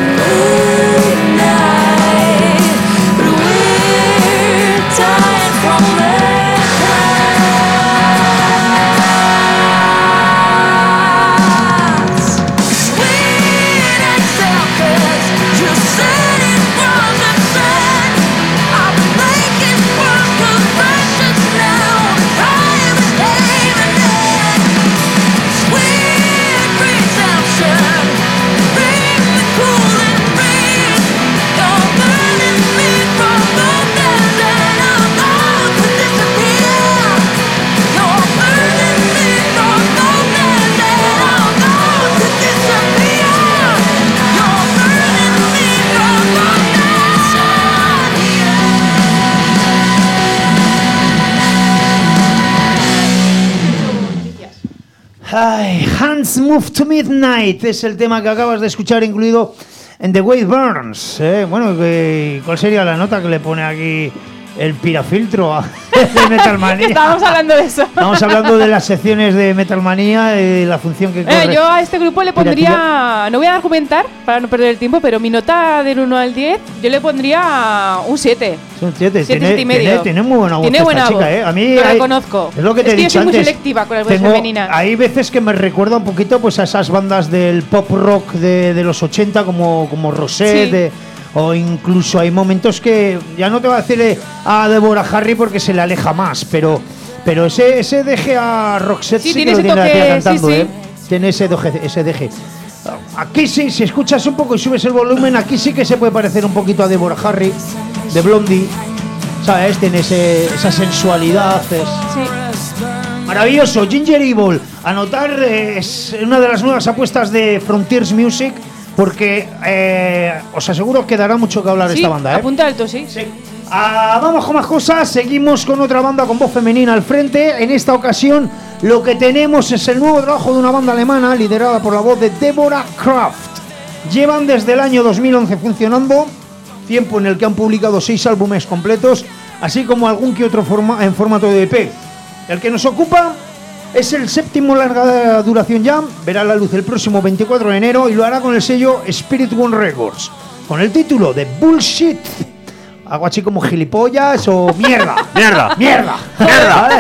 midnight, but we're dying from their cuts. Sweet exalted, you said it wasn't fair. I'm making one confessions now. I'm behaving it. Sweet redemption, bring the cool and breeze. You're burning me from the dead and I'm about to disappear. You're burning me from the dead and I'm about to disappear. You're burning me from the Ay, Hands Move to Midnight es el tema que acabas de escuchar, incluido en The Way It Burns. Bueno, ¿cuál sería la nota que le pone aquí el pirafiltro a de Metalmanía? Estábamos hablando de eso. Estamos hablando de las secciones de Metalmanía y la función que corre. Yo a este grupo le pondría, no voy a argumentar para no perder el tiempo, pero mi nota del 1 al 10, yo le pondría un 7. Son 7, 7 y medio. Tiene muy buena voz. Tiene esta buena chica, voz. A mí Lo reconozco. Es lo que te he que yo dicho soy muy antes. selectiva con las voces femeninas. Hay veces que me recuerda un poquito pues a esas bandas del pop rock de los 80 como Rosette, Sí. O incluso hay momentos que ya no te voy a decir a Deborah Harry porque se le aleja más, pero ese deje a Roxette Sí, sí que tiene lo ese tiene la tía toque, cantando, sí, sí. Tiene ese deje. Aquí sí, si escuchas un poco y subes el volumen, aquí sí que se puede parecer un poquito a Deborah Harry, de Blondie, ¿sabes? Tiene esa sensualidad, Sí. maravilloso. Ginger Evil, anotar, es una de las nuevas apuestas de Frontiers Music, porque os aseguro que dará mucho que hablar Sí, esta banda. apunta alto, sí. Sí. Vamos con más cosas, seguimos con otra banda con voz femenina al frente. En esta ocasión lo que tenemos es el nuevo trabajo de una banda alemana liderada por la voz de Deborah Kraft. Llevan desde el año 2011 funcionando, tiempo en el que han publicado 6 álbumes completos, así como algún que otro en formato de EP. El que nos ocupa es el 7º larga duración ya, verá la luz el próximo 24 de enero y lo hará con el sello Spirit One Records, con el título de Bullshit. Algo así como gilipollas o mierda. ¡Mierda! ¿Vale?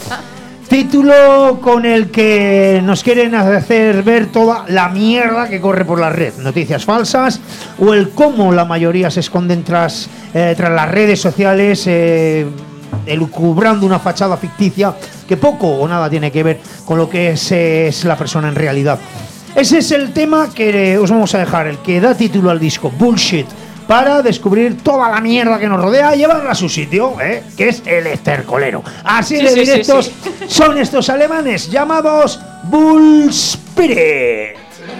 Título con el que nos quieren hacer ver toda la mierda que corre por la red. Noticias falsas o el cómo la mayoría se esconden tras las redes sociales, elucubrando una fachada ficticia que poco o nada tiene que ver con lo que es la persona en realidad. Ese es el tema que os vamos a dejar, el que da título al disco, Bullshit, para descubrir toda la mierda que nos rodea y llevarla a su sitio, que es el estercolero. Así de directos son estos alemanes llamados Bullspirit.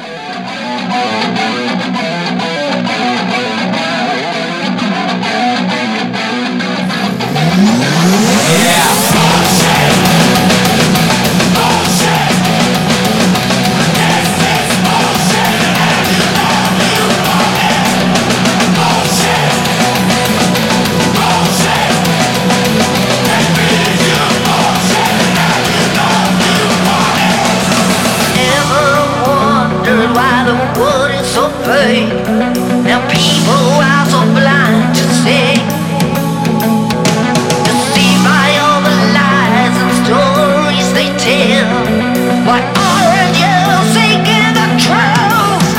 Now people are so blind to see, deceived by all the lies and stories they tell. Why aren't you seeking the truth?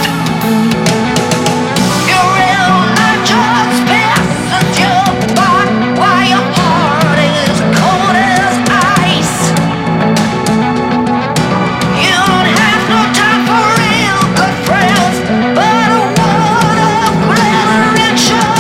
Your real life just passes you by, while your heart is cold as ice. You don't have no time for real good friends, but a world of glitter and show.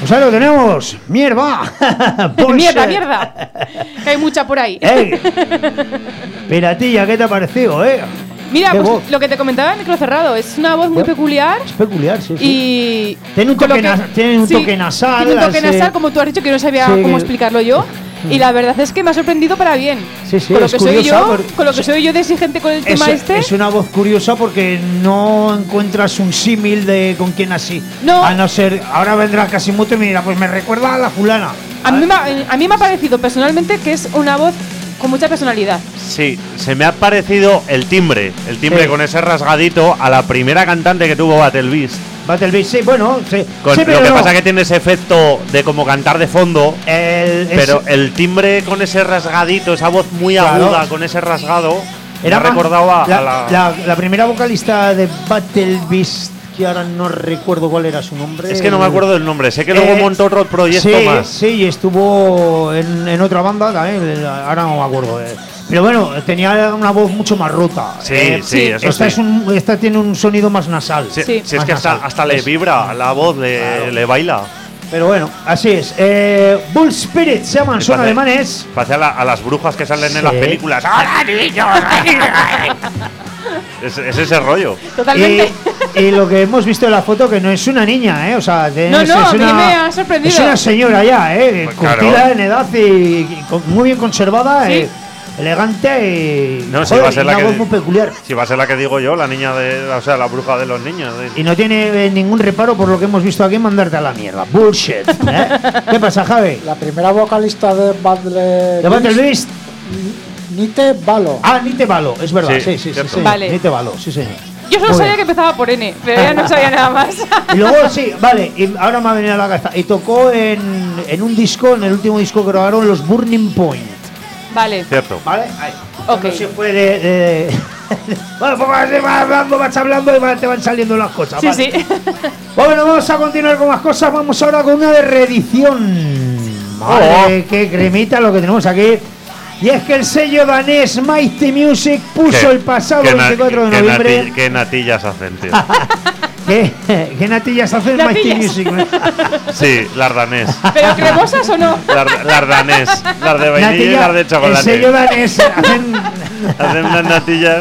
Pues ahí lo tenemos. ¡Mierda! Mierda. Que hay mucha por ahí. ¡Ey! Piratilla, ¿qué te ha parecido, Mira, qué pues voz. lo que te comentaba en micro cerrado, es una voz muy peculiar. Es peculiar, sí. Y Tiene un con lo toque que- tiene un toque nasal. Tiene un toque así. nasal, como tú has dicho, que no sabía Sí, cómo que- explicarlo yo. Y la verdad es que me ha sorprendido para bien. Sí, sí, con lo es que soy curiosa, yo, porque- con lo que soy yo de exigente con el tema Es una voz curiosa porque no encuentras un símil de con quién así. No. A no ser, ahora vendrá Casimoto y me dirá, pues me recuerda a la fulana. A mí me ha parecido personalmente que es una voz con mucha personalidad. Sí, se me ha parecido el timbre Sí. con ese rasgadito a la primera cantante que tuvo Battle Beast. Battle Beast, sí, bueno, sí. Con- Sí, lo pero que no. pasa que tiene ese efecto de como cantar de fondo, pero Es- el timbre con ese rasgadito, esa voz muy Claro. aguda con ese rasgado, era me ha más- recordado a la primera vocalista de Battle Beast, que ahora no recuerdo cuál era su nombre. Es que no me acuerdo del nombre, sé que luego montó otro proyecto sí, más. Sí, y estuvo en otra banda también, ahora no me acuerdo. Pero bueno, tenía una voz mucho más rota. Sí, eso esta, sí. esta tiene un sonido más nasal. Sí, Sí. si es Más que nasal. hasta le vibra la voz, le baila. Pero bueno, así es. Bull Spirit se llaman, son Parece- alemanes. Parece a las brujas que salen Sí. en las películas. ¡Hola, niños! es ese rollo. Totalmente. Y lo que hemos visto en la foto, que no es una niña, O sea, No, es a mí una, me ha sorprendido. Es una señora ya, Pues claro. curtida en edad y muy bien conservada, Sí. elegante y No, sí, joder, va a ser y la una que- voz muy peculiar. Si va a ser la que digo yo, la niña o sea, la bruja de los niños. Y no tiene ningún reparo por lo que hemos visto aquí en mandarte a la mierda. Bullshit. ¿Qué pasa, Javi? La primera vocalista de ¿De Battle Beast? Nite Valo. Ah, Nite Valo, es verdad. Sí, Sí, sí, sí, cierto. señor. Vale. Nite Valo, sí, señor. Yo solo Muy sabía bien. que empezaba por N, pero ya no sabía nada más. Y luego sí, vale, y ahora me ha venido a la cabeza. Y tocó en un disco, en el último disco que grabaron, los Burning Point. Vale. Cierto. ¿Vale? Ahí. Ok. No se fue bueno, pues vas hablando y te van saliendo las cosas. Sí, vale. sí. Bueno, vamos a continuar con más cosas. Vamos ahora con una de reedición. Madre, qué cremita lo que tenemos aquí. Y es que el sello danés Mighty Music puso el pasado 24 de noviembre. ¿Qué natillas hacen, tío? ¿Qué natillas hacen Mighty Natillas. Music? Sí, las danés. ¿Pero cremosas o no? Las danés. Las de vainilla y las de el chocolate. sello danés hacen. Hacen unas natillas.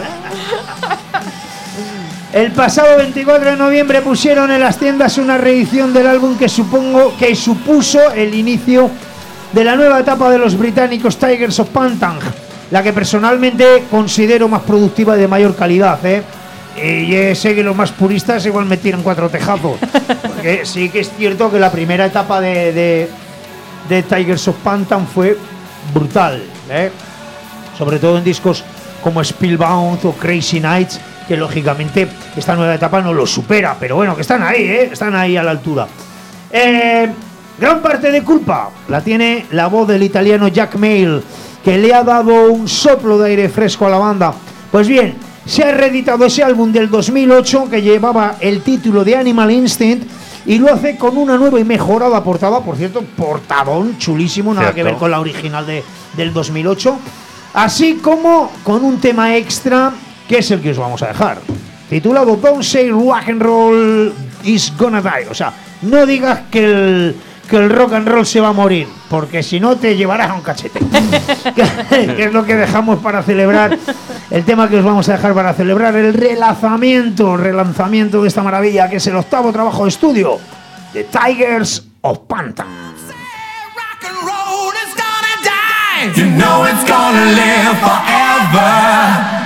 El pasado 24 de noviembre pusieron en las tiendas una reedición del álbum que supuso el inicio de la nueva etapa de los británicos Tigers of Pantang, la que personalmente considero más productiva y de mayor calidad, Y sé que los más puristas igual me tiran cuatro tejazos, porque sí que es cierto que la primera etapa de Tigers of Pantang fue brutal, sobre todo en discos como Spellbound o Crazy Nights, que lógicamente esta nueva etapa no lo supera, pero bueno, que están ahí, están ahí a la altura. Gran parte de culpa la tiene la voz del italiano Jack Mail, que le ha dado un soplo de aire fresco a la banda. Pues bien, se ha reeditado ese álbum del 2008 que llevaba el título de Animal Instinct y lo hace con una nueva y mejorada portada, por cierto, portadón chulísimo, nada Cierto. que ver con la original del 2008, así como con un tema extra que es el que os vamos a dejar, titulado Don't Say Rock and Roll Is Gonna Die. O sea, no digas que el rock and roll se va a morir, porque si no te llevarás a un cachete. Que es lo que dejamos para celebrar, el tema que os vamos a dejar para celebrar el relanzamiento de esta maravilla, que es el octavo trabajo de estudio de Tigers of Pantang. Rock and roll is gonna die. You know it's gonna live forever.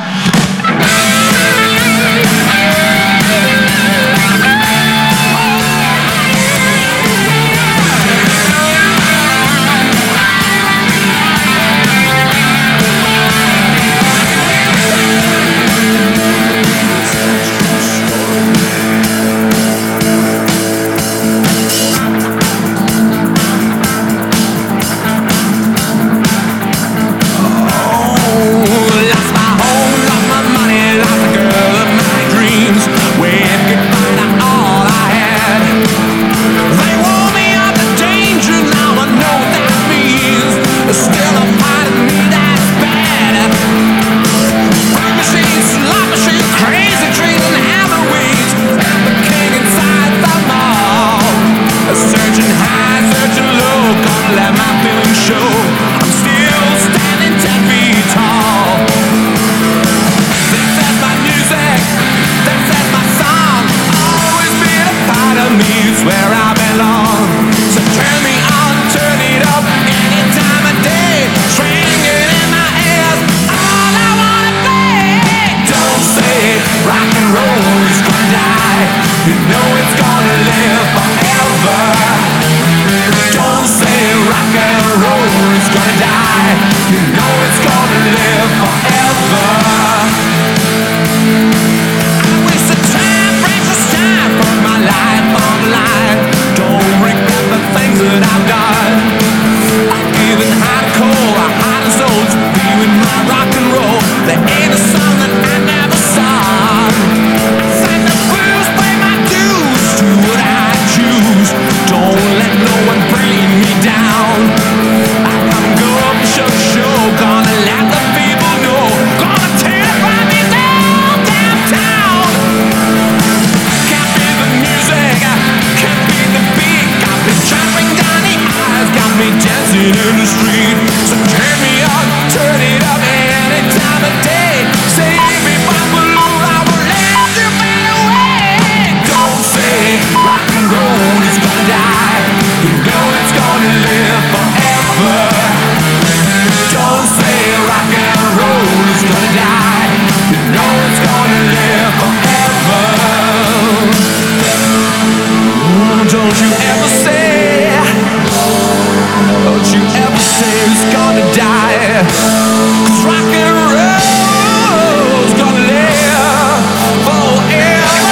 Lost my home high, searching low, gonna let my feelings show. I'm still standing 10 feet tall. This is my music, this is my song. Always been a part of me, it's where I belong. So turn me on, turn it up, any time of day. Ringing in my ears, all I wanna be. Don't say rock and roll is gonna die. You know it's gonna live forever. Don't say rock and roll is gonna die. You know it's gonna live forever. I wasted time, precious time, put my life on the line. Don't regret the things that I've done. I've given hot and cold, heart and soul to be with my rock and roll. There ain't a song that I never sung. I sang the blues, play my dues, do what I choose. Don't let no one bring me down. I'm gonna go up and show, gonna let the people know. Gonna terrify me down downtown. Can't be the music, can't be the beat. Got me jumping down the aisles, got me dancing in the street. So turn me on, turn it up any time of day. Save me from balloon, I will let you fade away. Don't say rock and roll is gonna die. You know it's gonna live forever. Don't say rock and roll is gonna die. You know it's gonna live forever. Don't you ever say, don't you ever say it's gonna die. 'Cause rock and roll's gonna live forever.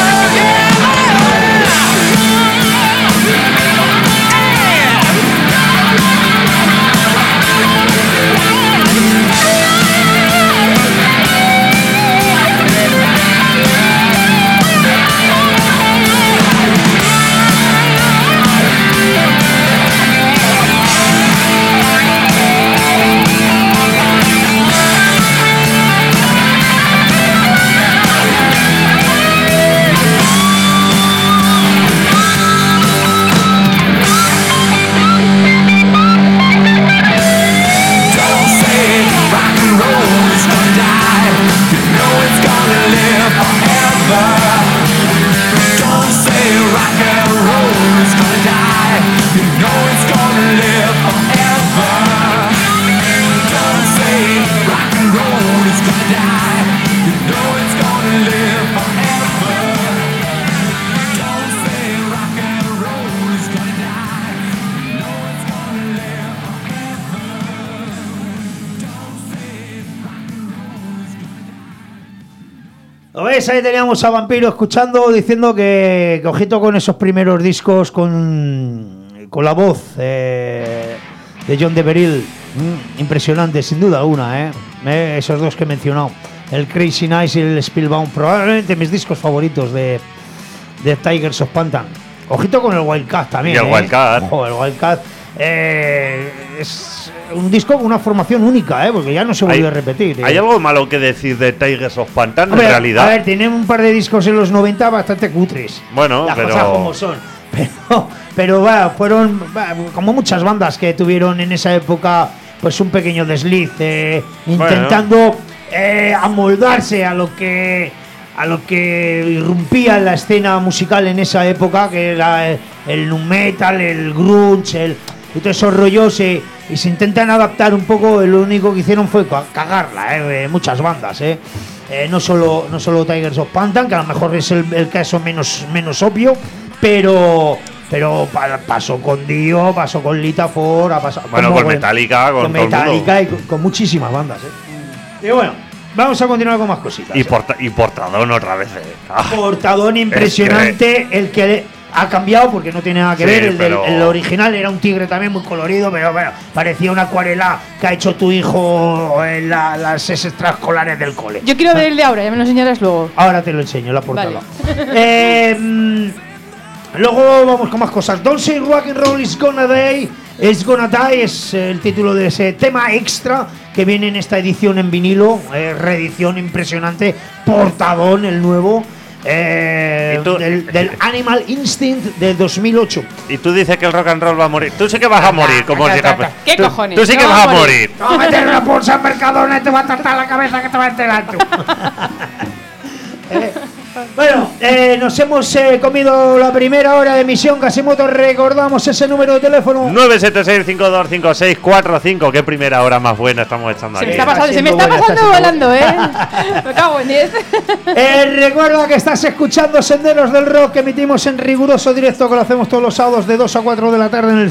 Don't say rock and roll is gonna die. You know it's gonna live forever. Don't say rock and roll is gonna die. You know it's gonna live forever. Don't say rock and roll is gonna die. You know it's gonna live forever. Don't say rock and roll is gonna die. You know it's gonna live forever. Don't say rock and roll is gonna die. ¿Lo ves? Ahí teníamos a Vampiro escuchando, diciendo que ojito con esos primeros discos con la voz de John Deveril. Impresionante, sin duda alguna, esos dos que he mencionado, el Crazy Nights y el Spellbound, probablemente mis discos favoritos de Tigers of Pantan. Ojito con el Wildcat también. Y el Wildcat. Ojo, el Wildcat es un disco con una formación única, porque ya no se volvió a repetir. ¿Hay algo malo que decir de Tigers of Pantan, Hombre, en realidad? A ver, tienen un par de discos en los 90 bastante cutres. Bueno, las pero cosas como son. Pero fueron como muchas bandas que tuvieron en esa época pues un pequeño desliz, intentando amoldarse a lo que irrumpía en la escena musical en esa época, que era el nu metal, el grunge, y todos esos rollos, y se intentan adaptar un poco. Lo único que hicieron fue cagarla, muchas bandas, no solo Tigers of Pantan, que a lo mejor es el caso menos obvio, pero pasó con Dio, pasó con Lita Ford, bueno, con Metallica, con todo el Metallica y con muchísimas bandas, Y bueno, vamos a continuar con más cositas. Y Portadón otra vez. Portadón impresionante, el que ha cambiado porque no tiene nada que ver. El original era un tigre también muy colorido, pero bueno, parecía una acuarela que ha hecho tu hijo en las extraescolares del cole. Yo quiero ver el de ahora, ya me lo enseñarás luego. Ahora te lo enseño, la portada. Vale. Luego vamos con más cosas. Don't Say Rock and Roll is Gonna Die. It's Gonna Die es el título de ese tema extra que viene en esta edición en vinilo, reedición impresionante, portadón el nuevo. ¿Y tú? del Animal Instinct del 2008. Y tú dices que el rock and roll va a morir. Tú sí que vas a morir, como si ¿Qué cojones? Tú sí que No vas va a a morir. Te vas a meter una bolsa en Mercadona y te va a tratar la cabeza que te va a enterar tú. Bueno, nos hemos comido la primera hora de emisión. Casimoto, recordamos ese número de teléfono. 976-525245. Qué primera hora más buena estamos echando Se me aquí. está pasando, siendo buena, volando, Me cago en 10. Recuerda que estás escuchando Senderos del Rock, que emitimos en riguroso directo, que lo hacemos todos los sábados de 2 a 4 de la tarde en el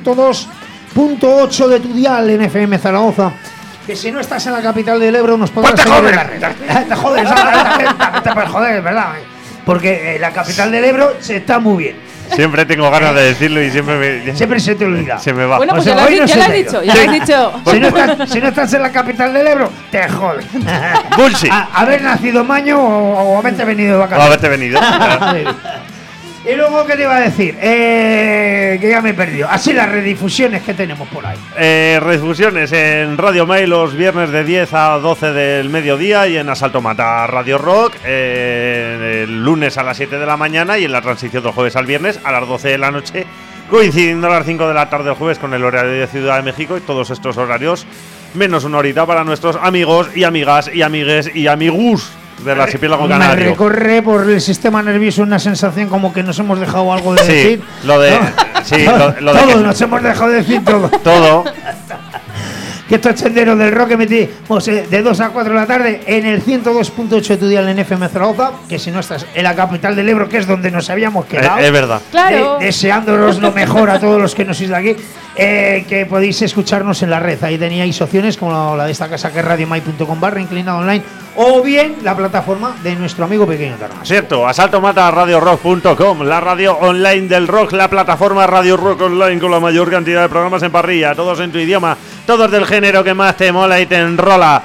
102.8 de tu dial en FM Zaragoza. Que si no estás en la capital del Ebro nos podrás Pues te seguir jodes. en la red. Te jodes, te puedes joder, ¿verdad? Porque la capital del Ebro se está muy bien. Siempre tengo ganas de decirlo y siempre Siempre se te olvida. se me va. Bueno, pues O sea, ya hoy no lo se has te ha dicho, ido. ya lo has dicho. Si no estás en la capital del Ebro, te jodes. Bullshit. Haber nacido en Maño o haberte venido de O vacaciones. haberte venido. Y luego, ¿qué te iba a decir? Que ya me he perdido. Así las redifusiones que tenemos por ahí. Redifusiones en Radio Mail los viernes de 10 a 12 del mediodía y en Asalto Mata Radio Rock el lunes a las 7 de la mañana y en la transición del jueves al viernes a las 12 de la noche, coincidiendo a las 5 de la tarde el jueves con el horario de Ciudad de México, y todos estos horarios menos una horita para nuestros amigos y amigas y amigues y amigus del archipiélago Me canario. recorre por el sistema nervioso una sensación como que nos hemos dejado algo de Sí, decir. lo de- sí, lo de todos que- nos hemos dejado de decir todo. Todo. Que estos Senderos del Rock que metimos de 2 a 4 de la tarde en el 102.8 de tu dial en FM Zaragoza, que si no estás en la capital del Ebro, que es donde nos habíamos quedado. Es verdad. Claro. Deseándonos lo mejor a todos los que nos sois de aquí, que podéis escucharnos en la red. Ahí teníais opciones como la de esta casa, que es radiomai.com/inclinado online, o bien la plataforma de nuestro amigo Pequeño Tarnas. Cierto, asaltomataradiorock.com, la radio online del rock, la plataforma Radio Rock Online con la mayor cantidad de programas en parrilla, todos en tu idioma, todos del género que más te mola y te enrola,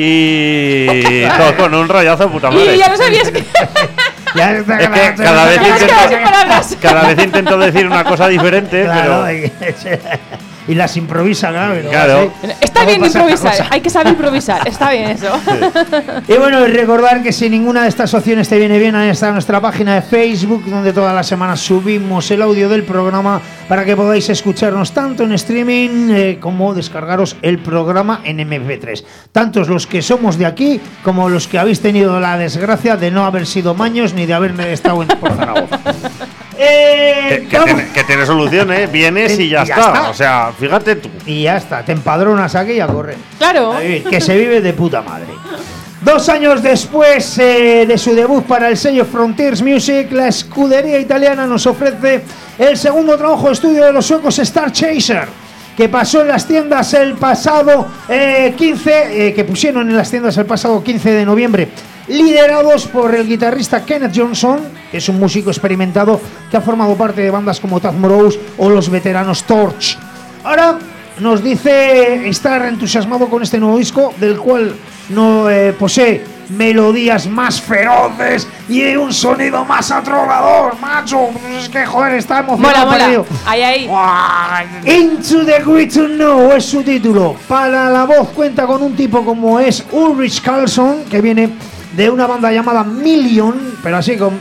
y todos con un rollazo puta madre. Y ya no sabías que. Ya está, Es que cada vez Te has quedado sin intento, palabras. cada vez intento decir una cosa diferente, Claro, pero y las improvisa, claro. pero Claro. así, Está ¿cómo bien pasa esta improvisar, cosa? hay que saber improvisar, está bien eso. Y bueno, y recordar que si ninguna de estas opciones te viene bien, ahí está nuestra página de Facebook, donde todas las semanas subimos el audio del programa para que podáis escucharnos tanto en streaming como descargaros el programa en MP3. Tantos los que somos de aquí como los que habéis tenido la desgracia de no haber sido maños ni de haber estado por Zaragoza. que tiene solución, ¿eh? Vienes y ya está. O sea, fíjate tú. Y ya está, te empadronas aquí y a correr. Claro. A vivir, que se vive de puta madre. 2 años después de su debut para el sello Frontiers Music, la escudería italiana nos ofrece el segundo trabajo de estudio de los suecos, Star Chaser, que pasó en las tiendas el pasado 15, que pusieron en las tiendas el pasado 15 de noviembre, liderados por el guitarrista Kenneth Johnson, que es un músico experimentado que ha formado parte de bandas como Tad Morose o los veteranos Torch. Ahora nos dice estar entusiasmado con este nuevo disco, del cual no posee melodías más feroces y un sonido más atronador, macho. Pues es que joder, está emocionado. Mola, mola. perdido. Ahí. Into the Great Unknown es su título. Para la voz cuenta con un tipo como es Ulrich Karlsson, que viene de una banda llamada Million, pero así con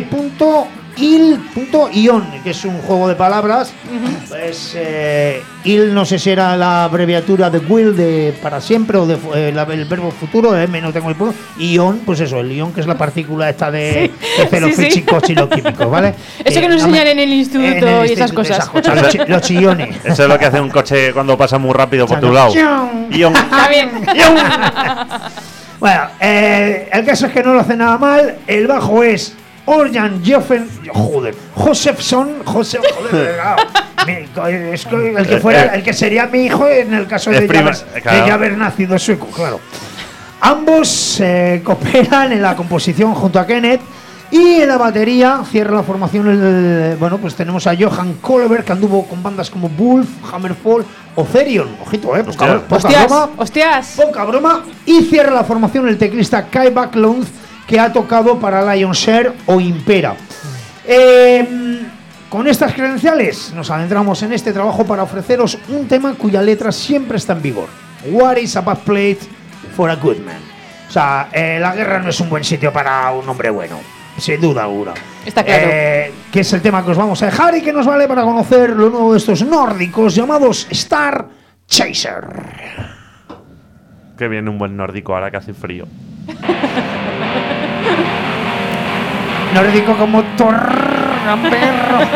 M.il.ion, que es un juego de palabras. Pues il no sé si era la abreviatura de will, de para siempre, o de el verbo futuro, M no tengo el punto. Ion, pues eso, el ion, que es la partícula esta de los sí. físicos y los químicos, ¿vale? Eso que nos enseñan en el instituto y esas cosas. Los chillones. Eso es lo que hace un coche cuando pasa muy rápido por tu lado. Ion. Está bien. Bueno, el caso es que no lo hace nada mal. El bajo es Orjan Josefsson. Es el que fuera, el que sería mi hijo en el caso de ya haber nacido sueco, claro. Ambos cooperan en la composición junto a Kenneth. Y en la batería cierra la formación pues tenemos a Johan Kolberg, que anduvo con bandas como Wolf, Hammerfall o Therion. Ojito, Hostias. poca broma. Y cierra la formación el teclista Kai Backlund, que ha tocado para Lionshare o Impera. Con estas credenciales nos adentramos en este trabajo para ofreceros un tema cuya letra siempre está en vigor. What is a bad place for a good man? O sea, la guerra no es un buen sitio para un hombre bueno. sin duda alguna. Está claro. Que es el tema que os vamos a dejar y que nos vale para conocer lo nuevo de estos nórdicos llamados Star Chaser. Que viene un buen nórdico ahora que hace frío. Nórdico como Thor, perro.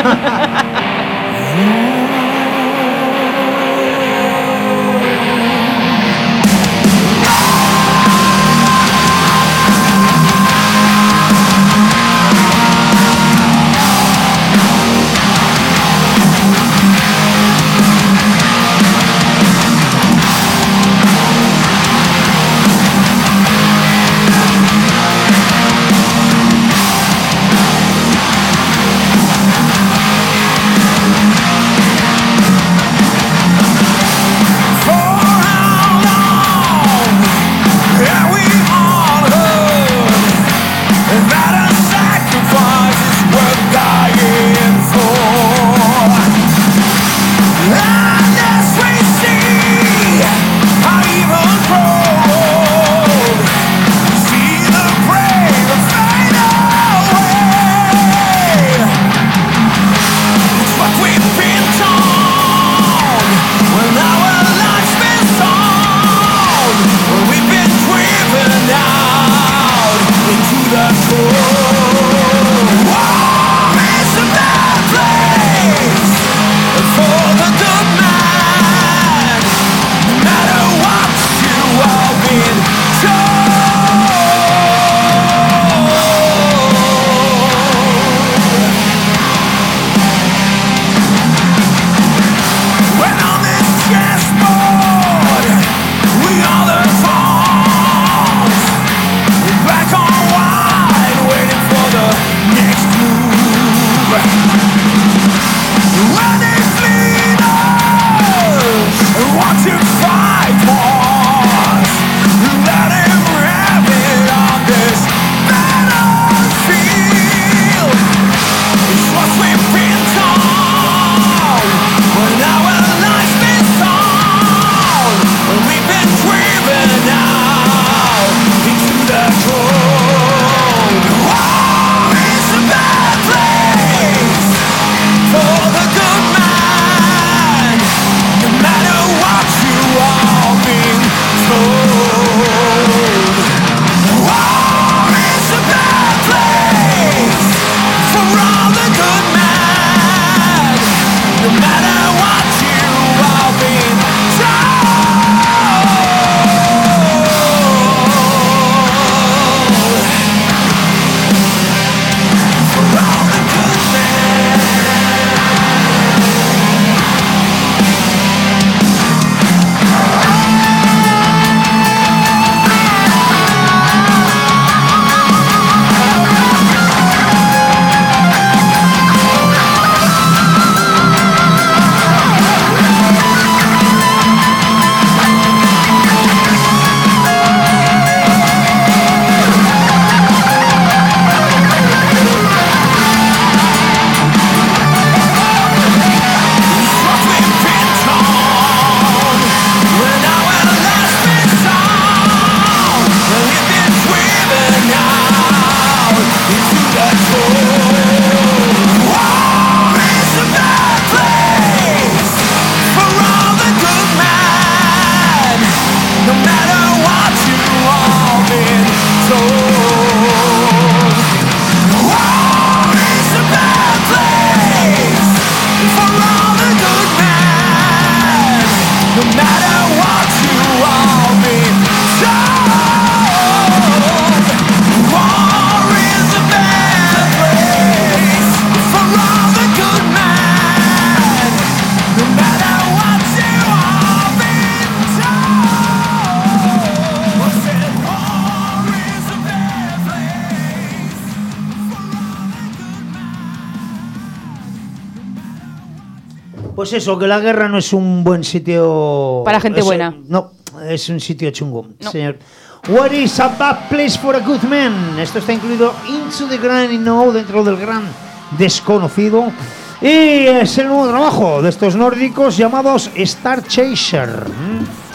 Pues eso, que la guerra no es un buen sitio... Para gente buena. No, es un sitio chungo, No. señor. What is a bad place for a good man? Esto está incluido Into the Grand Unknown, dentro del gran desconocido. Y es el nuevo trabajo de estos nórdicos llamados Star Chaser.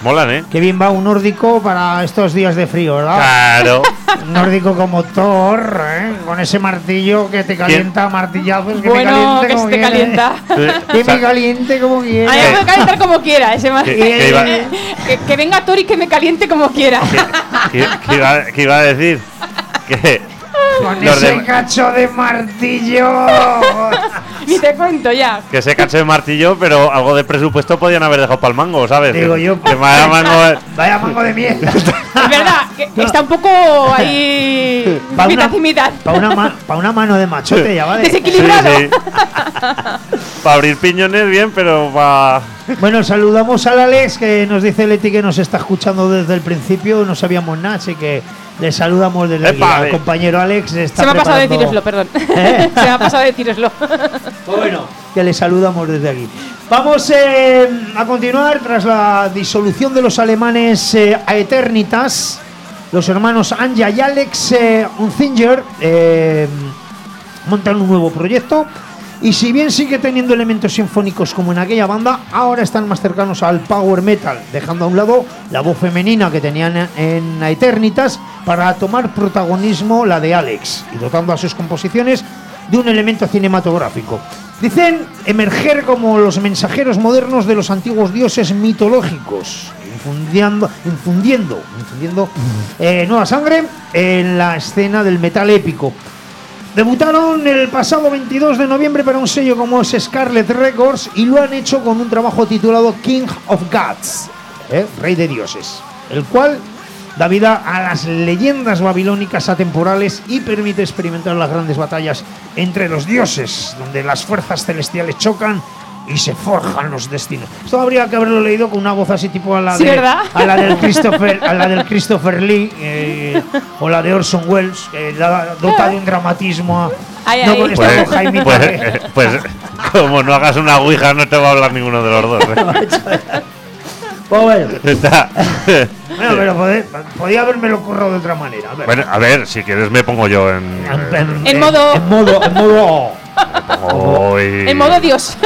Molan, ¿eh? Qué bien va un nórdico para estos días de frío, ¿verdad? Claro. Un nórdico como Thor, con ese martillo que te calienta a martillazos. Que Bueno, me que se como te quiera, calienta. Que me caliente como quiera. Ay, me puede calentar como quiera, ese man. Que iba- Que venga Tori que me caliente como quiera. que iba a decir que Con los ese de- cacho de martillo. Ni te cuento ya. que se cache de martillo, pero algo de presupuesto podían haber dejado para el mango, ¿sabes? Digo yo. Que vaya mango. Vaya mango de mierda. Es verdad, que está un poco ahí. Pa' mitad una- y mitad. Para una mano de machote, ya vale. Desequilibrado. Sí, sí. Para abrir piñones bien, pero para. Bueno, saludamos al Alex, que nos dice Leti que nos está escuchando desde el principio. No sabíamos nada, así que le saludamos desde aquí. ¡Epa! Al compañero Alex. Está Se me ha pasado preparando- deciroslo, perdón. ¿Eh? Se me ha pasado deciroslo. Bueno, que le saludamos desde aquí. Vamos a continuar tras la disolución de los alemanes a Eternitas. Los hermanos Anja y Alex Unzinger montan un nuevo proyecto. Y si bien sigue teniendo elementos sinfónicos como en aquella banda, ahora están más cercanos al power metal, dejando a un lado la voz femenina que tenían en Eternitas para tomar protagonismo la de Alex y dotando a sus composiciones de un elemento cinematográfico. Dicen emerger como los mensajeros modernos de los antiguos dioses mitológicos, infundiendo nueva sangre en la escena del metal épico. Debutaron el pasado 22 de noviembre para un sello como es Scarlet Records y lo han hecho con un trabajo titulado King of Gods, Rey de Dioses, el cual da vida a las leyendas babilónicas atemporales y permite experimentar las grandes batallas entre los dioses, donde las fuerzas celestiales chocan y se forjan los destinos. Esto habría que haberlo leído con una voz así tipo a la, Sí, ¿verdad? a la del Christopher Lee o la de Orson Welles, que dota de un dramatismo. Ay, no ay. con esta voz Jaime Pues, como no hagas una ouija, no te va a hablar ninguno de los dos. Pues bueno, Está. bueno, pero podía haberme lo currado de otra manera. A ver. Bueno, a ver, si quieres me pongo yo en. En modo- En modo. En modo Dios.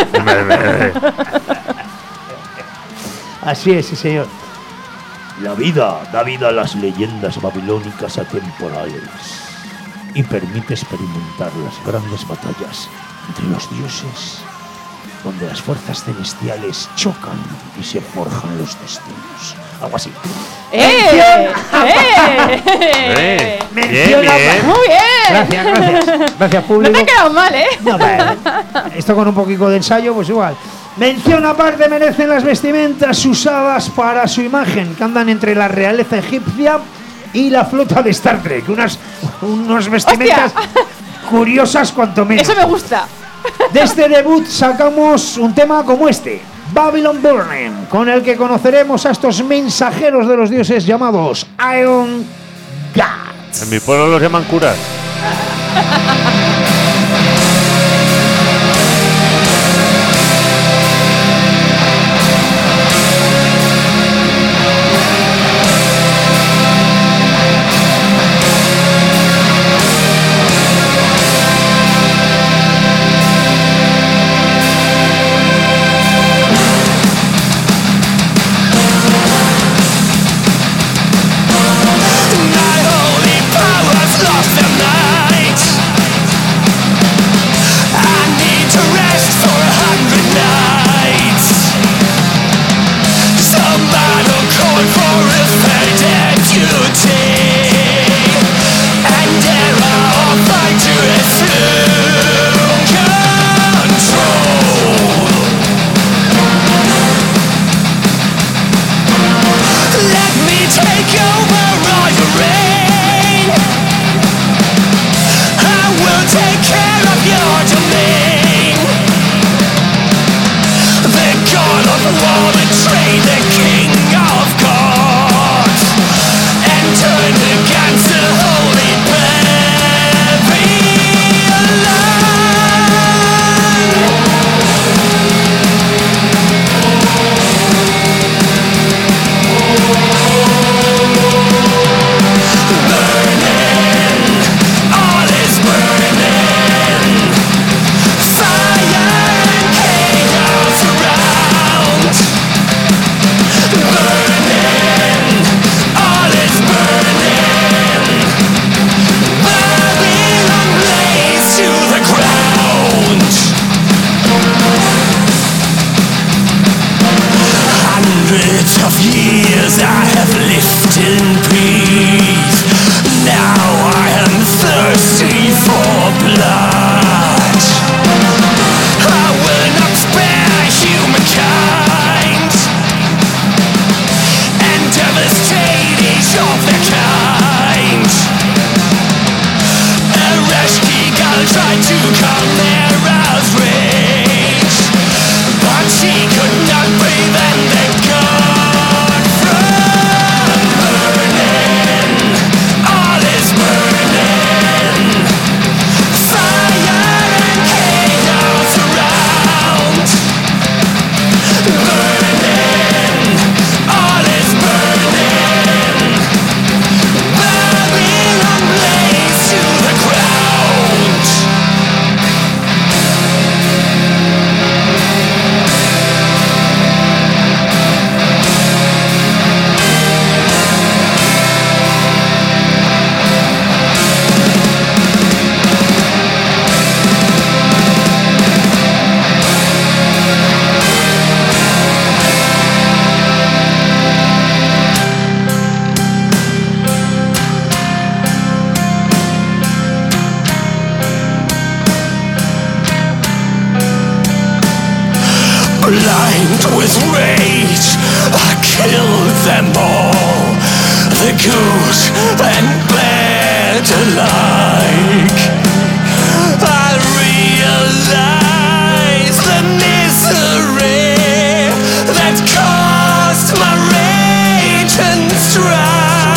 Así es, sí, señor. La vida da vida a las leyendas babilónicas atemporales y permite experimentar las grandes batallas entre los dioses, donde las fuerzas celestiales chocan y se forjan los destinos. Algo así. ¡Eh! Bien, Menciona- bien. Muy bien. Gracias. Gracias, No público. te ha quedado mal, ¿eh? No, pero esto con un poquito de ensayo, pues igual. Mención aparte merecen las vestimentas usadas para su imagen, que andan entre la realeza egipcia y la flota de Star Trek. Unas vestimentas curiosas cuanto menos. Eso me gusta. De este debut sacamos un tema como este, Babylon Burning, con el que conoceremos a estos mensajeros de los dioses llamados Iron Gods. En mi pueblo los llaman curas. My holy powers lost their night. of years I have lived in peace. Now I am thirsty for blood. I will not spare humankind and devastate each of their kind. Ereshkigal tried to calm their outrage, but she could not prevent the god from burning. All is burning. Fire and chaos around. Burning. All is burning. Babylon blaze to the ground. Blind with rage, I killed them all, the good and bad alike. I realize the misery that caused my rage and strife.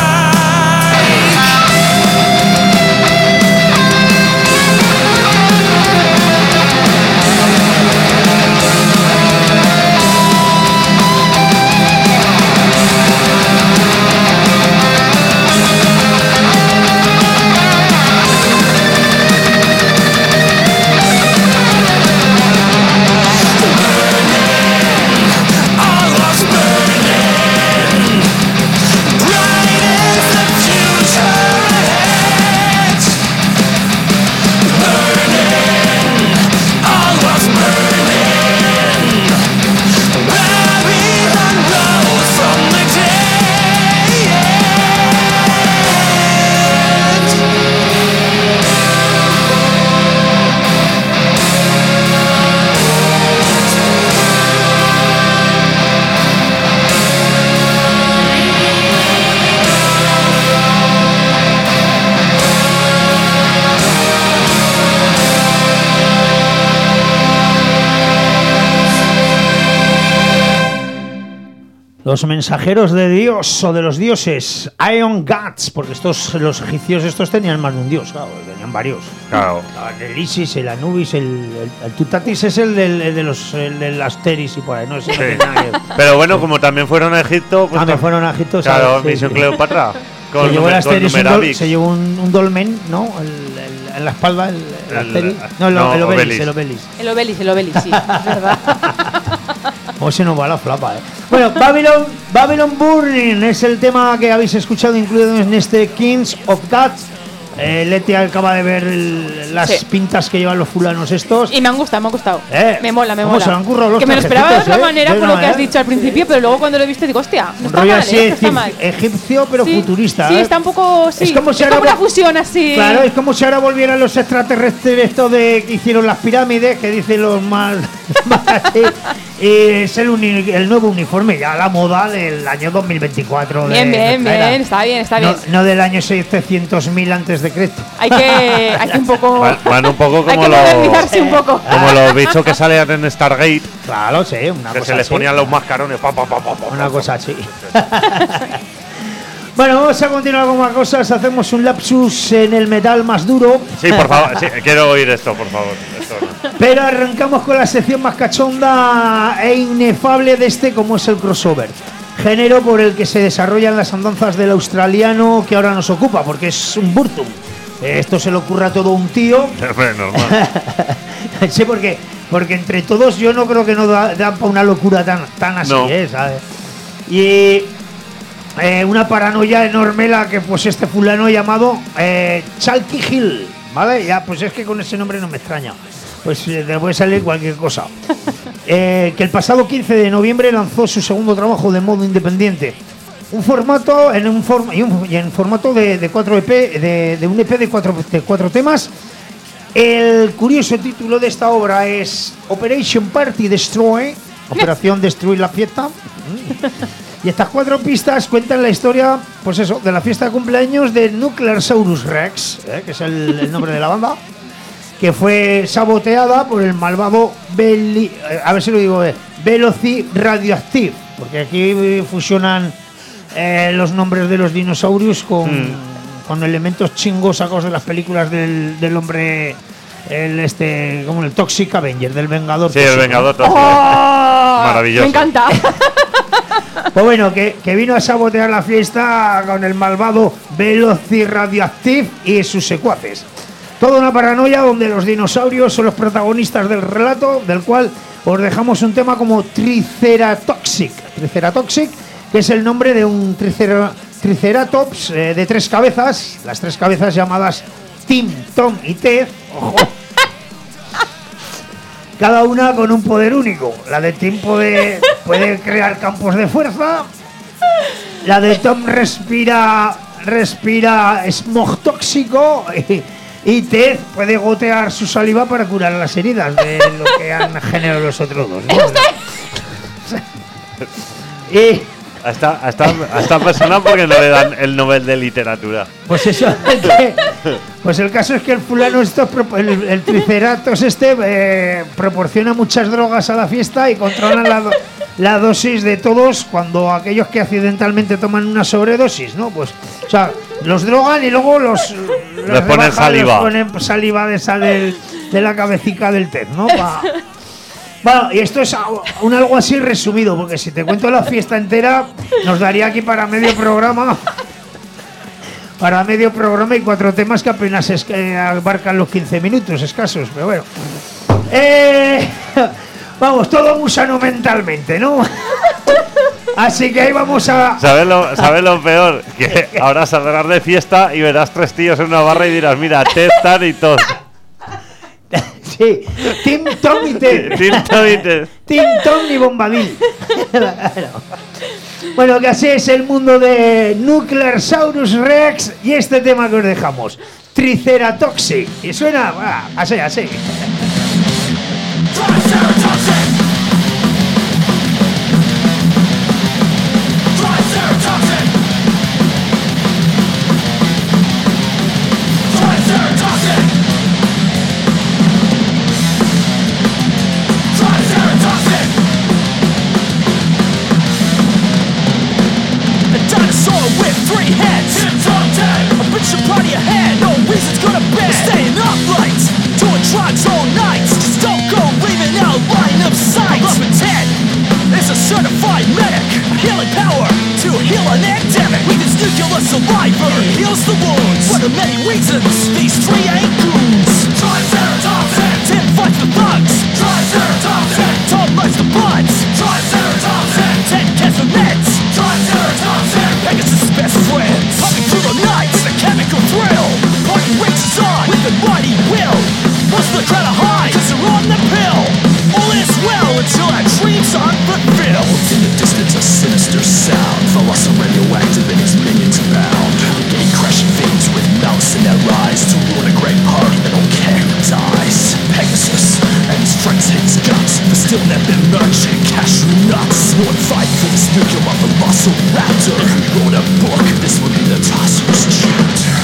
Los mensajeros de Dios o de los dioses, Ion Gods, porque los egipcios estos tenían más de un dios, claro, tenían varios. Claro. El Isis, el Anubis, el Tutatis es el del Asteris y por ahí, no sé. Sí. Pero bueno, como también fueron a Egipto, pues También fueron a Egipto, claro, sí, Misión sí. Cleopatra. Se llevó el Asteris, Numeravix. se llevó un dolmen, ¿no? En la espalda, el Asteris. No, el Obelis. El Obelis, sí, es verdad. O se nos va la flapa, Bueno, Babylon Burning es el tema que habéis escuchado incluido en este Kings of God. Leti acaba de ver las pintas que llevan los fulanos estos. Y me han gustado. Me mola. ¿Cómo se lo han currado los que me lo esperaba de otra trajecitos, manera por lo que has dicho al principio, pero luego cuando lo he visto digo, hostia, no Un está rollo mal, así está mal. egipcio, pero Sí, futurista. Sí, está un poco. Sí, Es como si ahora una fusión así. Claro, es como si ahora volvieran los extraterrestres estos de que hicieron las pirámides, que dicen los más así. Y es el nuevo uniforme, ya la moda del año 2024. Bien, está bien. No del año 700.000 antes de Cristo. Hay que un poco. Van un poco Hay como que modernizarse un poco. como los bichos que salían en Stargate, Claro, sí, una que cosa se les así. ponían los mascarones. Una cosa así. Bueno, vamos a continuar con más cosas. Hacemos un lapsus en el metal más duro. Sí, por favor, sí, quiero oír esto, por favor. Esto no. Pero arrancamos con la sección más cachonda e inefable de este, como es el crossover. Género por el que se desarrollan las andanzas del australiano que ahora nos ocupa, porque es un burtum. Esto se le ocurre a todo un tío. Normal. Sí, porque entre todos yo no creo que no da para una locura tan así, No. ¿sabes? Y una paranoia enorme la que pues este fulano llamado Chalky Hill, ¿vale? Ya, pues es que con ese nombre no me extraña. Pues te puede salir cualquier cosa. que el pasado 15 de noviembre lanzó su segundo trabajo de modo independiente. En formato de 4 EP, de un EP de 4 temas. El curioso título de esta obra es Operation Party Destroy, Operación Destruir la Fiesta. Y estas 4 pistas cuentan la historia, pues eso, de la fiesta de cumpleaños de Nuclearsaurus Rex, que es el nombre de la banda, que fue saboteada por el malvado Velociraptor, porque aquí fusionan los nombres de los dinosaurios con elementos chingos sacados de las películas del hombre, como el Toxic Avenger, del Vengador. Sí, el Vengador Tóxico. ¡Oh! Maravilloso. Me encanta. Pues bueno, que vino a sabotear la fiesta con el malvado Velociraptor y sus secuaces. Toda una paranoia donde los dinosaurios son los protagonistas del relato, del cual os dejamos un tema como Triceratoxic, que es el nombre de un Triceratops de 3 cabezas, las 3 cabezas llamadas Tim, Tom y Ted. Ojo. Cada una con un poder único. La de Tim puede crear campos de fuerza. La de Tom respira smog tóxico. Y Ted puede gotear su saliva para curar las heridas de lo que han generado los otros dos, ¿no? Y Hasta personal porque no le dan el Nobel de Literatura. pues eso, pues el caso es que el fulano el Triceratops proporciona muchas drogas a la fiesta y controlan la dosis de todos cuando aquellos que accidentalmente toman una sobredosis, ¿no? Pues, o sea, los drogan y luego les ponen saliva. Les ponen saliva de la cabecita del Ted, ¿no? Bueno, y esto es algo así resumido, porque si te cuento la fiesta entera, nos daría aquí para medio programa. Para medio programa y 4 temas que apenas abarcan los 15 minutos escasos, pero bueno. Vamos, todo muy sano mentalmente, ¿no? Así que ahí vamos a... ¿Sabes lo peor? Que ahora saldrás de fiesta y verás 3 tíos en una barra y dirás, mira, Ted, Tan y Todd. Sí, Tim, Tom y Ted. Tim, Tom y Bombadil. Bueno, que así es el mundo de Nuclearsaurus Rex y este tema que os dejamos, Triceratoxic. Y suena así. Certified medic, healing power to heal an epidemic. With his nuclear survivor, heals the wounds. For the many reasons, these 3 ain't goons. Triceratops, Tim fights the thugs. Triceratops, Tom lights the bloods. Triceratops, Ted gets the meds. Triceratops, Pegasus' best friends. Pumping through the night with a chemical thrill. Party races on with a mighty will. What's the crowd to hide? 'Cause they're on the pill. All is well until our dreams aren't fulfilled. In the distance, a sinister sound. Colossal radioactive and its minions abound. Gate crashing things with malice in their eyes. To ruin a great party, they don't care who dies. Pegasus and his friends hits guts. But still never merge and cash nuts. Won't fight for this nuclear velociraptor. If we wrote a book, this would be the Tosser's chapter.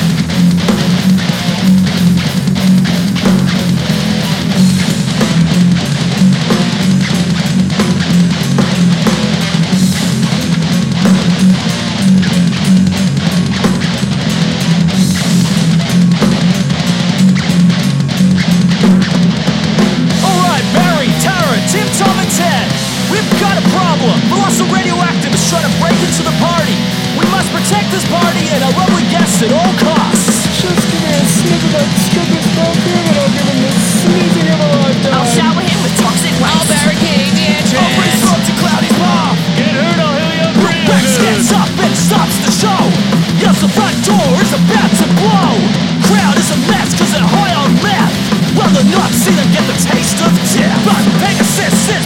At all costs. Just give me a sniff of that stupid perfume and I'll give him the sneezing of a lifetime. I'll shower him with toxic waste. I'll barricade the entrance. Open his throat to Cloudy's paw. Get hurt, I'll heal you. Rex gets up and stops the show. Yes, the front door is about to blow. Crowd is a mess 'cause they're high on meth. Well, the nuts see them get the taste of death. But Pegasus is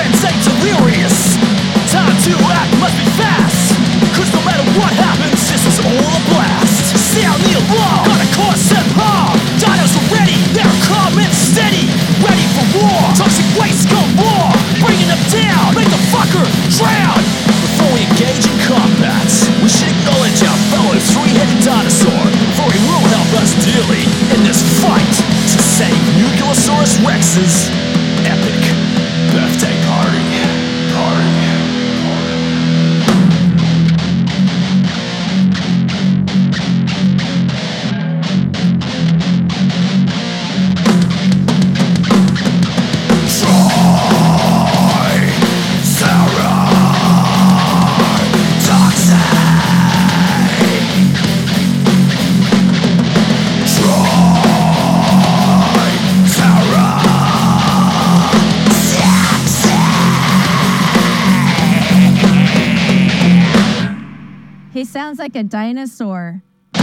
friends ain't delirious. Time to act must be fast, 'cause no matter what happens, this is all a blast. Sound the alarm, gotta cause them harm. Dinos are ready, they're calm and steady, ready for war. Toxic waste go more, bringing them down, make the fucker drown. Before we engage in combat, we should acknowledge our fellow three-headed dinosaur, for he will help us dearly in this fight to save Nucleosaurus Rex's epic birthday party. He sounds like a dinosaur.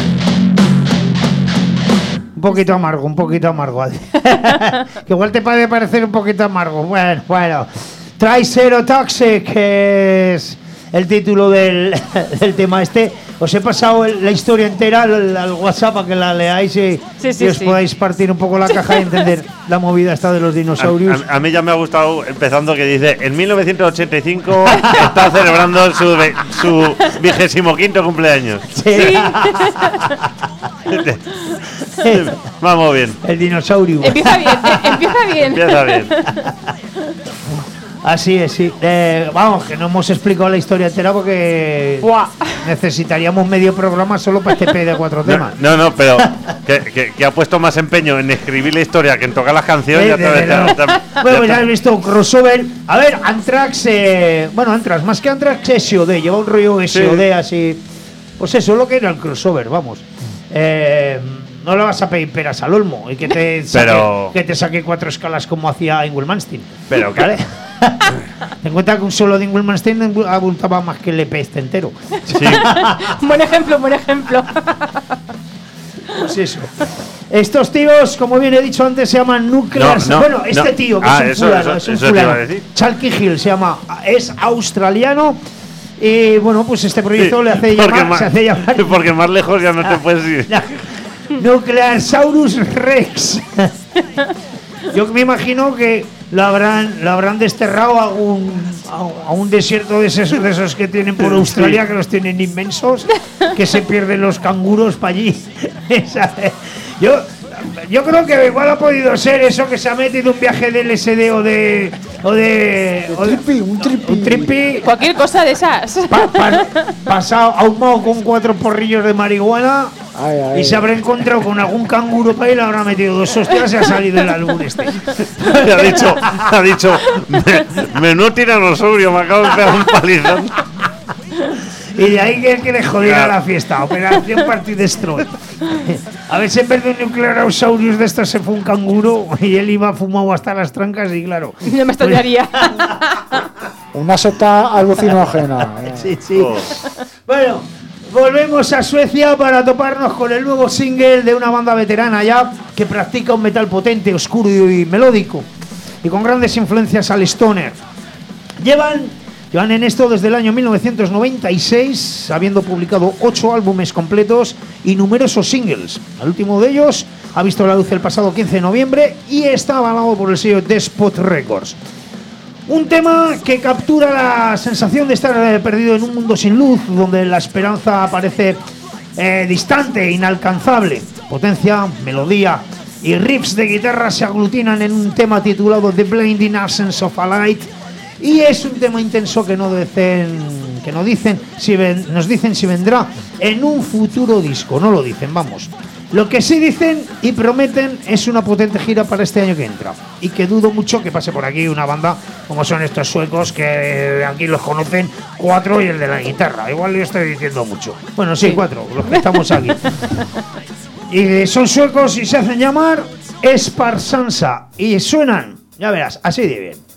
Un poquito amargo. Que igual te puede parecer un poquito amargo. Bueno. Triceratoxic, que es el título del tema este. Os he pasado la historia entera al WhatsApp para que la leáis y os podáis partir un poco la caja y entender la movida esta de los dinosaurios. A mí ya me ha gustado empezando que dice: en 1985 está celebrando su 25º cumpleaños. Sí. Vamos bien. El dinosaurio. Empieza bien. Así es, sí. Vamos, que no hemos explicado la historia entera porque necesitaríamos medio programa solo para este P de 4 temas. No, pero que ha puesto más empeño en escribir la historia que en tocar las canciones. Bueno, ya has visto un crossover. A ver, Anthrax, Anthrax, más que Anthrax es SOD, lleva un rollo SOD así. Pues eso es lo que era el crossover, vamos. No le vas a pedir peras al olmo y que te saque 4 escalas como hacía Ingrid Malmsteen. Pero ¿vale? Ten en cuenta que un solo de Ingrid Malmsteen abultaba más que el EP este entero. Sí. Buen ejemplo. Pues eso. Estos tíos, como bien he dicho antes, se llaman Nuclear. Tío, que es un fulano. Chalky Hill se llama, es australiano. Y bueno, pues este proyecto se hace llamar. Porque más lejos ya no te puedes ir. Nucleosaurus Rex. Yo me imagino que lo habrán desterrado a un desierto de esos que tienen por Australia, que los tienen inmensos, que se pierden los canguros para allí. Yo creo que igual ha podido ser eso, que se ha metido un viaje de LSD un trippy. Cualquier cosa de esas. Pasado ahumado con 4 porrillos de marihuana. Y se habrá encontrado con algún canguro para ahí, le habrá metido 2 hostias y ha salido el álbum este. ha dicho menú tiranosaurio, me acabo de pegar un palizón. Y de ahí que le jodiera la fiesta. Operación Party Destroy. A ver si en vez de un Nucleosaurus de estos se fue un canguro y él iba fumado hasta las trancas y claro. No me extrañaría. Una seta alucinógena. Sí. Bueno, volvemos a Suecia para toparnos con el nuevo single de una banda veterana ya que practica un metal potente, oscuro y melódico y con grandes influencias al stoner. Llevan en esto desde el año 1996, habiendo publicado 8 álbumes completos y numerosos singles. El último de ellos ha visto la luz el pasado 15 de noviembre y está avalado por el sello Despot Records. Un tema que captura la sensación de estar perdido en un mundo sin luz, donde la esperanza parece distante, inalcanzable. Potencia, melodía y riffs de guitarra se aglutinan en un tema titulado The Blinding Absence of a Light. Y es un tema intenso que nos dicen si vendrá en un futuro disco. No lo dicen, vamos. Lo que sí dicen y prometen es una potente gira para este año que entra. Y que dudo mucho que pase por aquí una banda como son estos suecos, que aquí los conocen 4 y el de la guitarra. Igual yo estoy diciendo mucho. Bueno, sí, 4, los que estamos aquí. Y son suecos y se hacen llamar Sparsansa. Y suenan, ya verás, así de bien.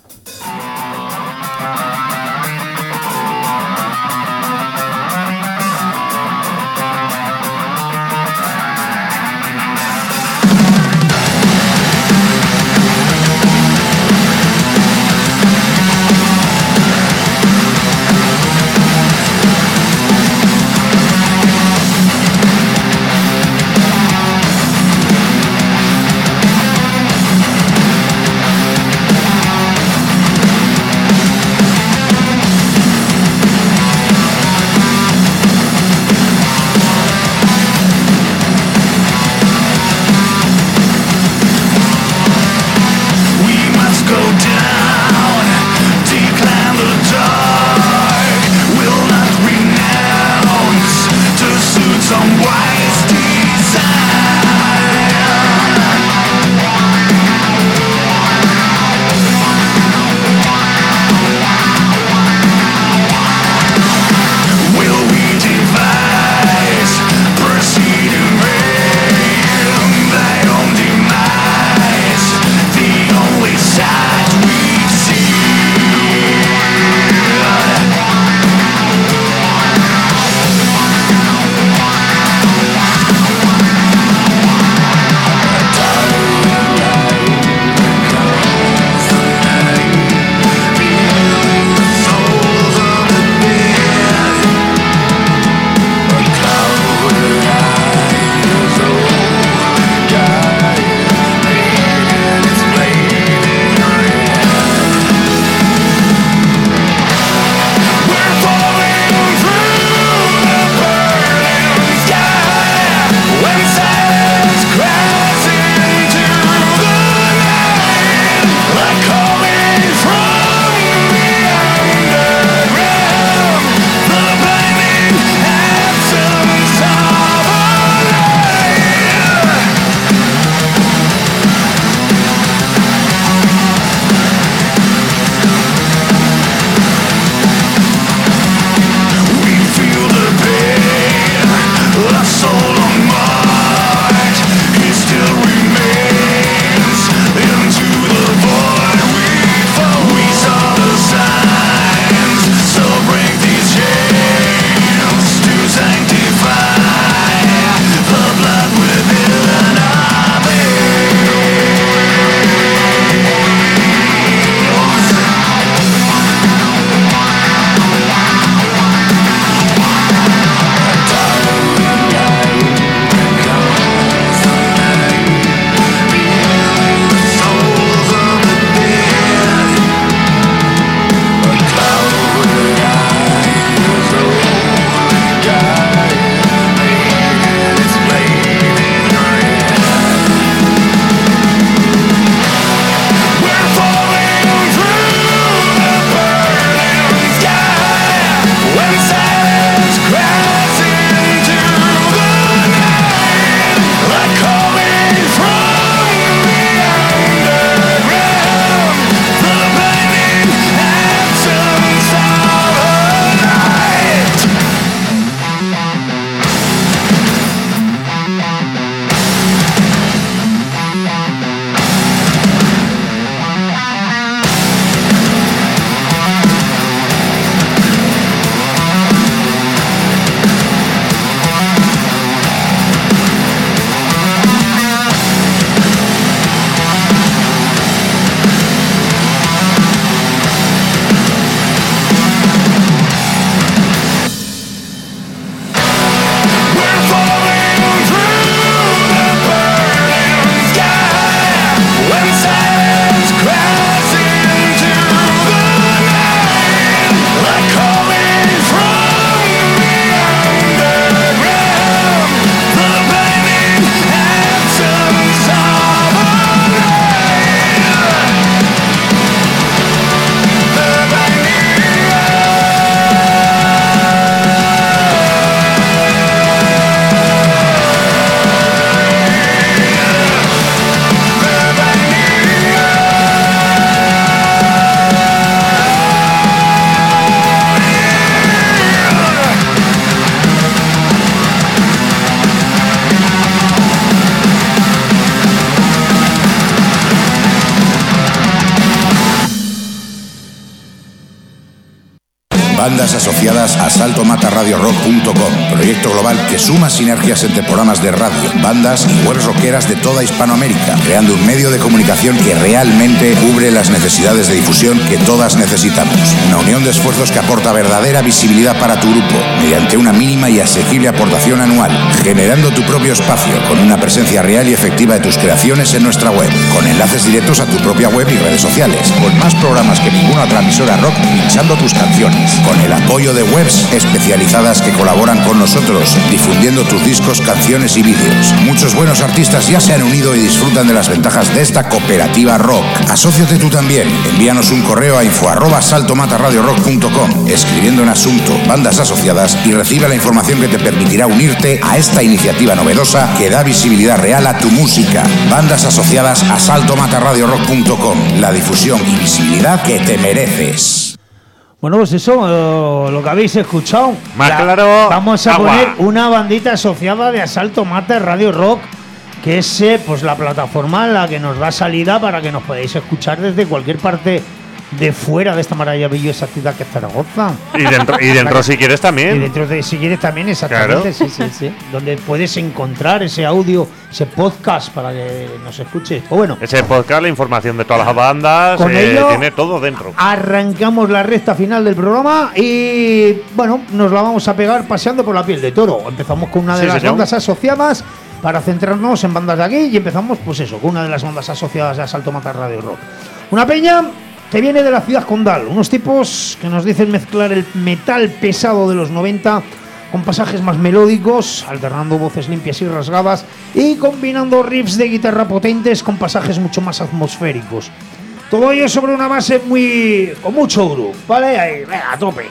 Bandas asociadas a saltomatarradiorock.com, proyecto global que suma sinergias entre programas de radio, bandas y webs rockeras de toda Hispanoamérica, creando un medio de comunicación que realmente cubre las necesidades de difusión que todas necesitamos. Una unión de esfuerzos que aporta verdadera visibilidad para tu grupo, mediante una mínima y asequible aportación anual, generando tu propio espacio con una presencia real y efectiva de tus creaciones en nuestra web, con enlaces directos a tu propia web y redes sociales, con más programas que ninguna otra emisora rock pinchando tus canciones, con el apoyo de webs especializadas que colaboran con nosotros, difundiendo tus discos, canciones y vídeos. Muchos buenos artistas ya se han unido y disfrutan de las ventajas de esta cooperativa rock. Asóciate tú también. Envíanos un correo a info@saltomatarradiorock.com, escribiendo en asunto Bandas Asociadas, y recibe la información que te permitirá unirte a esta iniciativa novedosa que da visibilidad real a tu música. Bandas asociadas a saltomatarradiorock.com, la difusión y visibilidad que te mereces. Bueno, pues eso, lo que habéis escuchado. Más claro, vamos a agua. poner una bandita asociada de Asalto Mata Radio Rock, que es pues la plataforma en la que nos da salida para que nos podáis escuchar desde cualquier parte de fuera de esta maravillosa ciudad que es Zaragoza. Y dentro si quieres Y también. dentro de, si quieres también, exactamente, Claro. sí. Donde puedes encontrar ese audio, ese podcast para que nos escuches. O bueno, Ese podcast, la información de todas las bandas, Con ello- tiene todo dentro. arrancamos la recta final del programa y bueno, nos la vamos a pegar paseando por la piel de toro. Empezamos con una de Sí, las señor. bandas asociadas para centrarnos en bandas de aquí y empezamos pues eso, con una de las bandas asociadas de Asalto Mata Radio Rock. Una peña que viene de la ciudad condal, unos tipos que nos dicen mezclar el metal pesado de los 90 con pasajes más melódicos, alternando voces limpias y rasgadas y combinando riffs de guitarra potentes con pasajes mucho más atmosféricos. Todo ello sobre una base con mucho groove, ¿vale? Ahí, venga, a tope.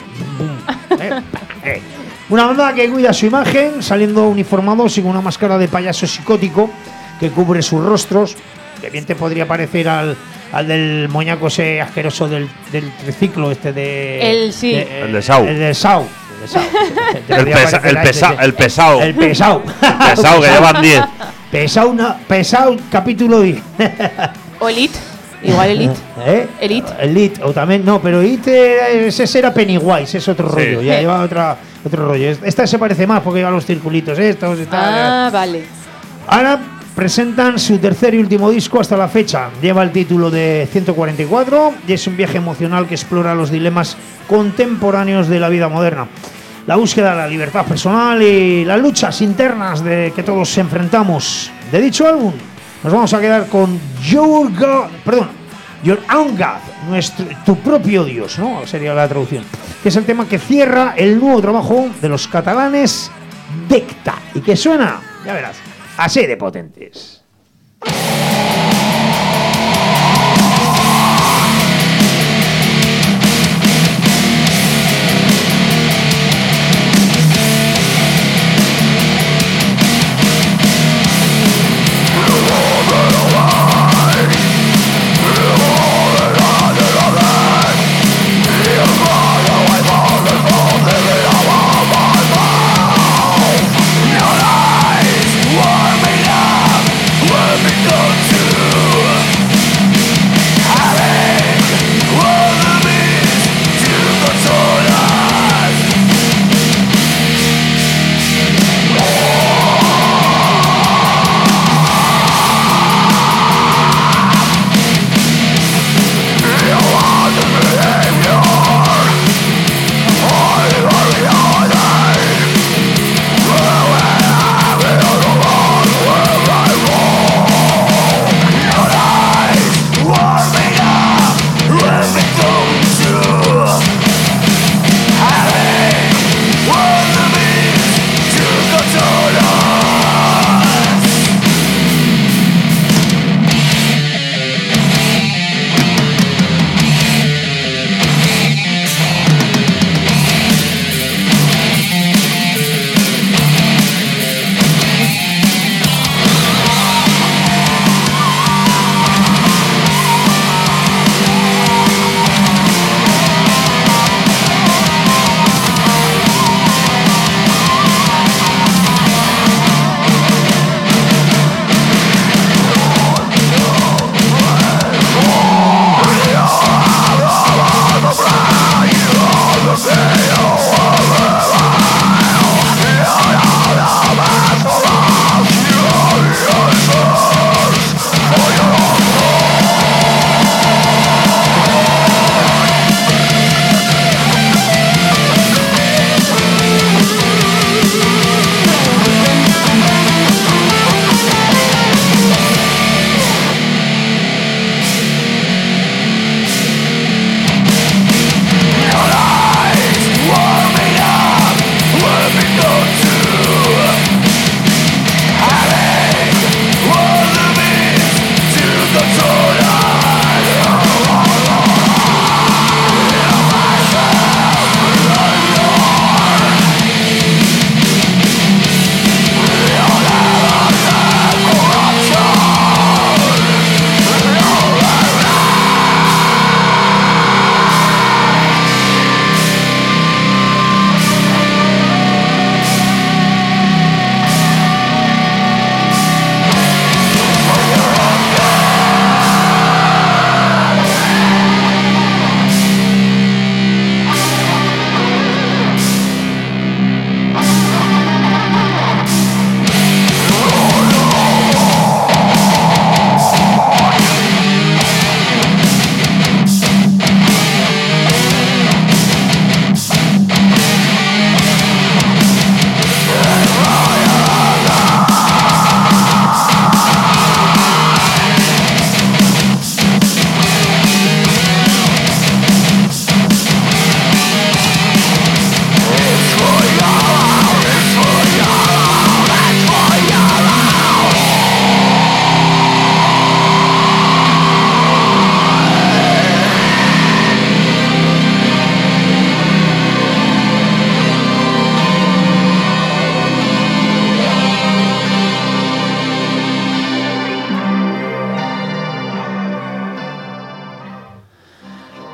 Una banda que cuida su imagen, saliendo uniformados y con una máscara de payaso psicótico que cubre sus rostros, que bien te podría parecer al del moñaco ese asqueroso del triciclo este de... El sí. El de Sau. El de Sau. Te El podría pesa- parecer el a pesa- ese. el pesao. El pesao. Pesado, que llevan 10. Pesao capítulo 10. O Elite. Igual Elite. ¿Eh? Elite. O también, no, pero Elite ese era Pennywise, es otro Sí. rollo, ya lleva otro rollo. Esta se parece más porque lleva los circulitos estos y tal. Ah, vale. Ahora presentan su tercer y último disco hasta la fecha. Lleva el título de 144 y es un viaje emocional que explora los dilemas contemporáneos de la vida moderna. La búsqueda de la libertad personal y las luchas internas de que todos enfrentamos. De dicho álbum, nos vamos a quedar con Your Own God, tu propio Dios, ¿no? Sería la traducción. Que es el tema que cierra el nuevo trabajo de los catalanes Decta. Y que suena, ya verás, así de potentes. Warm me up, let me go.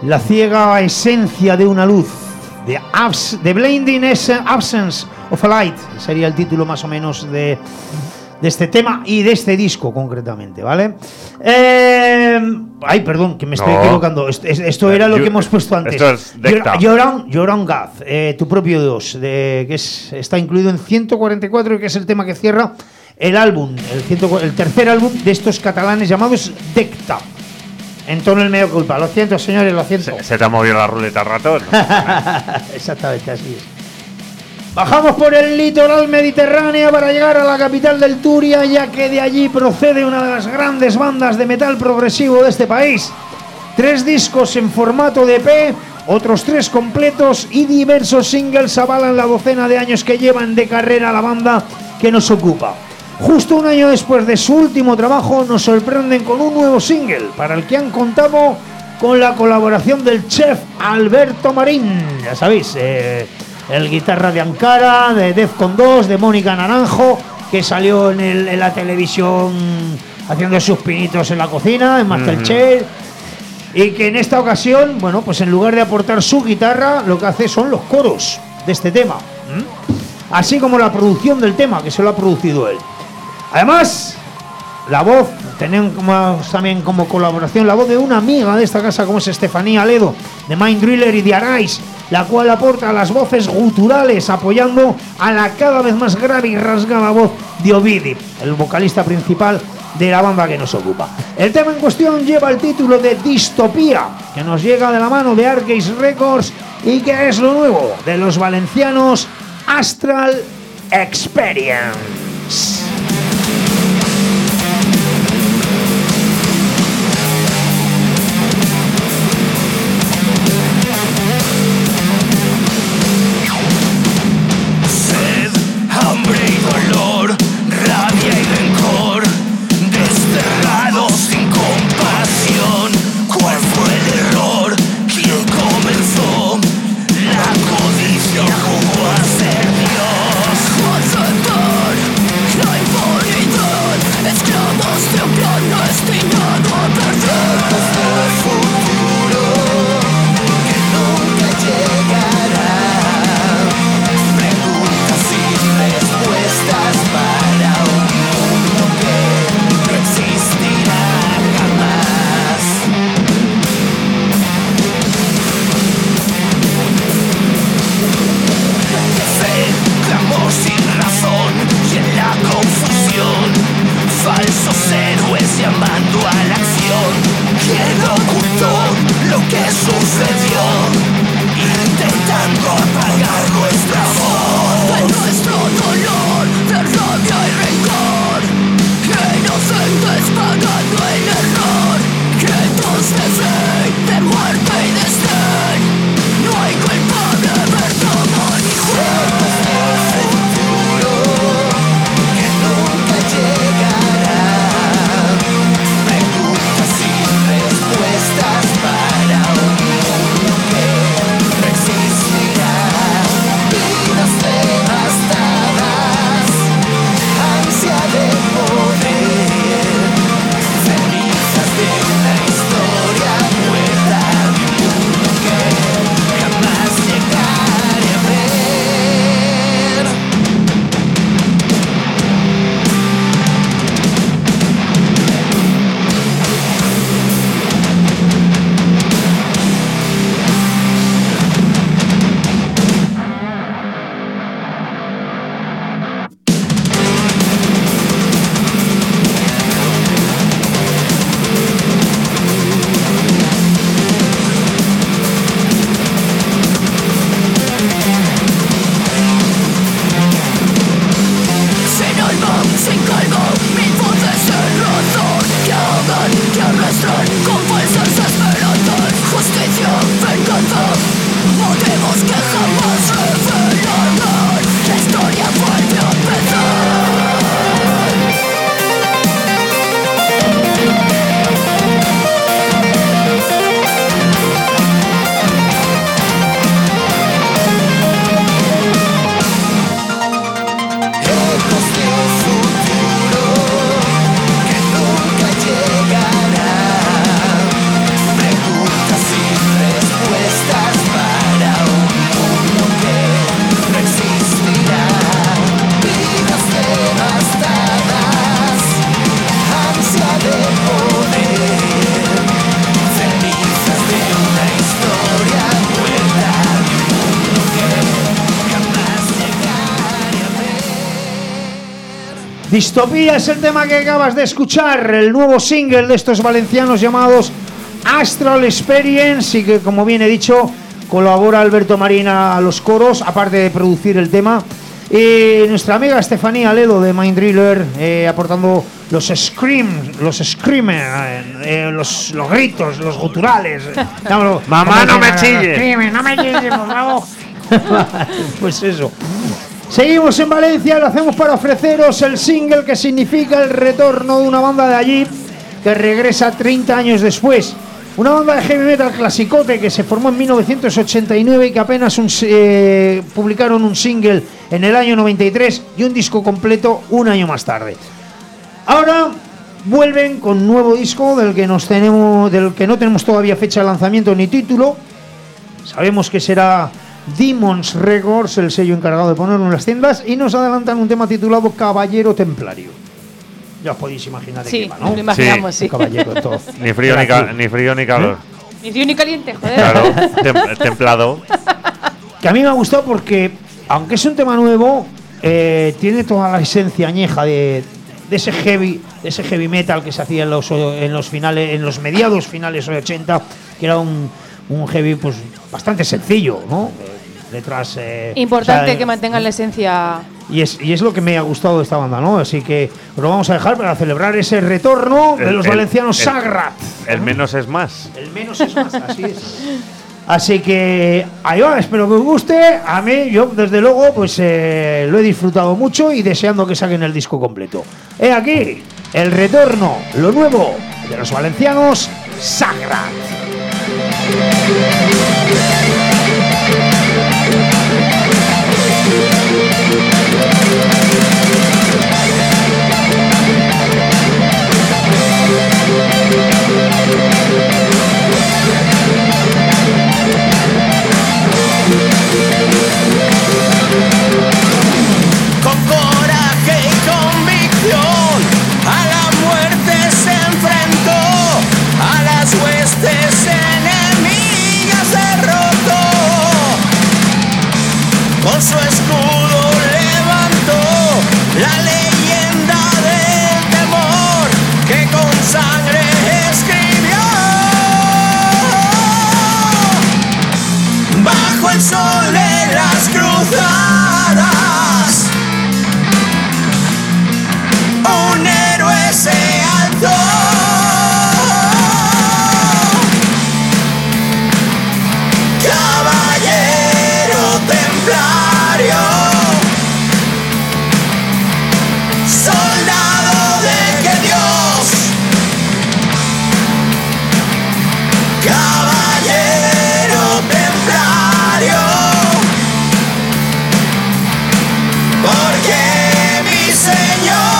la ciega esencia de una luz. The Blinding Absence of a Light sería el título más o menos de este tema y de este disco concretamente, ¿vale? Ay, perdón, que me estoy equivocando. Esto era lo que hemos puesto antes. Esto es Yoran Gaz, tu propio Dios, que está incluido en 144 y que es el tema que cierra el álbum, el tercer álbum de estos catalanes llamados Decta. En tono el medio culpa. Lo siento, señores, lo siento. Se te ha movido la ruleta ratón. Exactamente, así es. Bajamos por el litoral mediterráneo para llegar a la capital del Turia, ya que de allí procede una de las grandes bandas de metal progresivo de este país. 3 discos en formato de EP, otros 3 completos y diversos singles avalan la docena de años que llevan de carrera la banda que nos ocupa. Justo un año después de su último trabajo nos sorprenden con un nuevo single para el que han contado con la colaboración del chef Alberto Marín, ya sabéis, el guitarra de Ankara, de Defcon 2, de Mónica Naranjo, que salió en la televisión haciendo sus pinitos en la cocina, en Masterchef, y que en esta ocasión, bueno, pues en lugar de aportar su guitarra, lo que hace son los coros de este tema, así como la producción del tema, que se lo ha producido él. Además, la voz, tenemos también como colaboración la voz de una amiga de esta casa como es Estefanía Ledo, de Mind Driller y de Arais, la cual aporta las voces guturales apoyando a la cada vez más grave y rasgada voz de Ovidi, el vocalista principal de la banda que nos ocupa. El tema en cuestión lleva el título de Distopía, que nos llega de la mano de Arcade Records y que es lo nuevo de los valencianos Astral Experience. Hambre y dolor, rabia y rencor, desterrados sin compasión. ¿Cuál fue el error? ¿Quién comenzó? La codicia jugó a ser Dios. Distopía es el tema que acabas de escuchar, el nuevo single de estos valencianos llamados Astral Experience, y que, como bien he dicho, colabora Alberto Marina a los coros, aparte de producir el tema. Y nuestra amiga Estefanía Ledo de Mind Driller aportando los screams, los gritos, los guturales. Mamá, no me chilles. No me chilles, por favor. Pues eso. Seguimos en Valencia, lo hacemos para ofreceros el single que significa el retorno de una banda de allí que regresa 30 años después. Una banda de heavy metal clasicote que se formó en 1989 y que apenas publicaron un single en el año 93 y un disco completo un año más tarde. Ahora vuelven con un nuevo disco del que no tenemos todavía fecha de lanzamiento ni título. Sabemos que será Demons Records el sello encargado de ponerlo en las tiendas, y nos adelantan un tema titulado Caballero Templario. Ya os podéis imaginar de qué va, ¿no? Lo imaginamos, sí. Caballero, todo. Ni frío ni frío ni calor. Ni frío ni caliente, joder. Claro, templado. Que a mí me ha gustado porque, aunque es un tema nuevo, tiene toda la esencia añeja de ese heavy metal que se hacía en los mediados finales de 80, que era un heavy pues bastante sencillo, ¿no? Letras importante que mantengan la esencia. Y es lo que me ha gustado de esta banda, ¿no? Así que os lo vamos a dejar para celebrar ese retorno de los valencianos Sagrat. El menos es más. El menos es más, así es. Así que ahí va, espero que os guste. A mí, yo desde luego, pues lo he disfrutado mucho y deseando que saquen el disco completo. He aquí el retorno, lo nuevo de los valencianos Sagrat. Con coraje y convicción a la muerte se enfrentó, a las huestes enemigas derrotó. Con su escudo levantó la leyenda del temor que con sangre escribió. Bajo el sol de las cruzadas, un héroe se alzó. Caballero templario, soldado de que Dios, caballero templario, porque mi Señor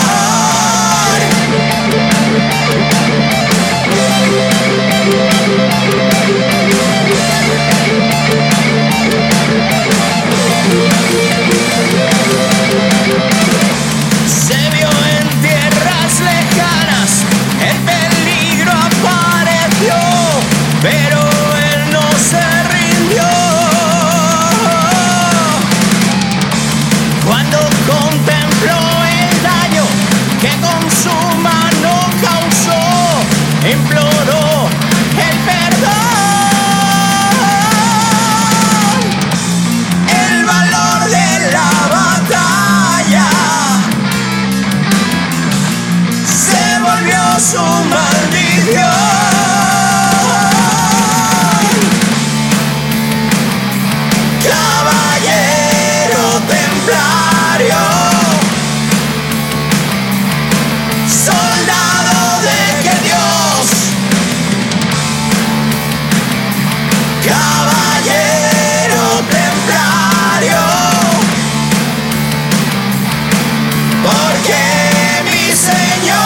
se vio en tierras lejanas, el peligro apareció, pero él no se rindió. Cuando contempló el daño que con su mano causó, imploró el perdón. El valor de la batalla se volvió su maldición. Caballero templario, soldado de que Dios, caballero templario, porque mi Señor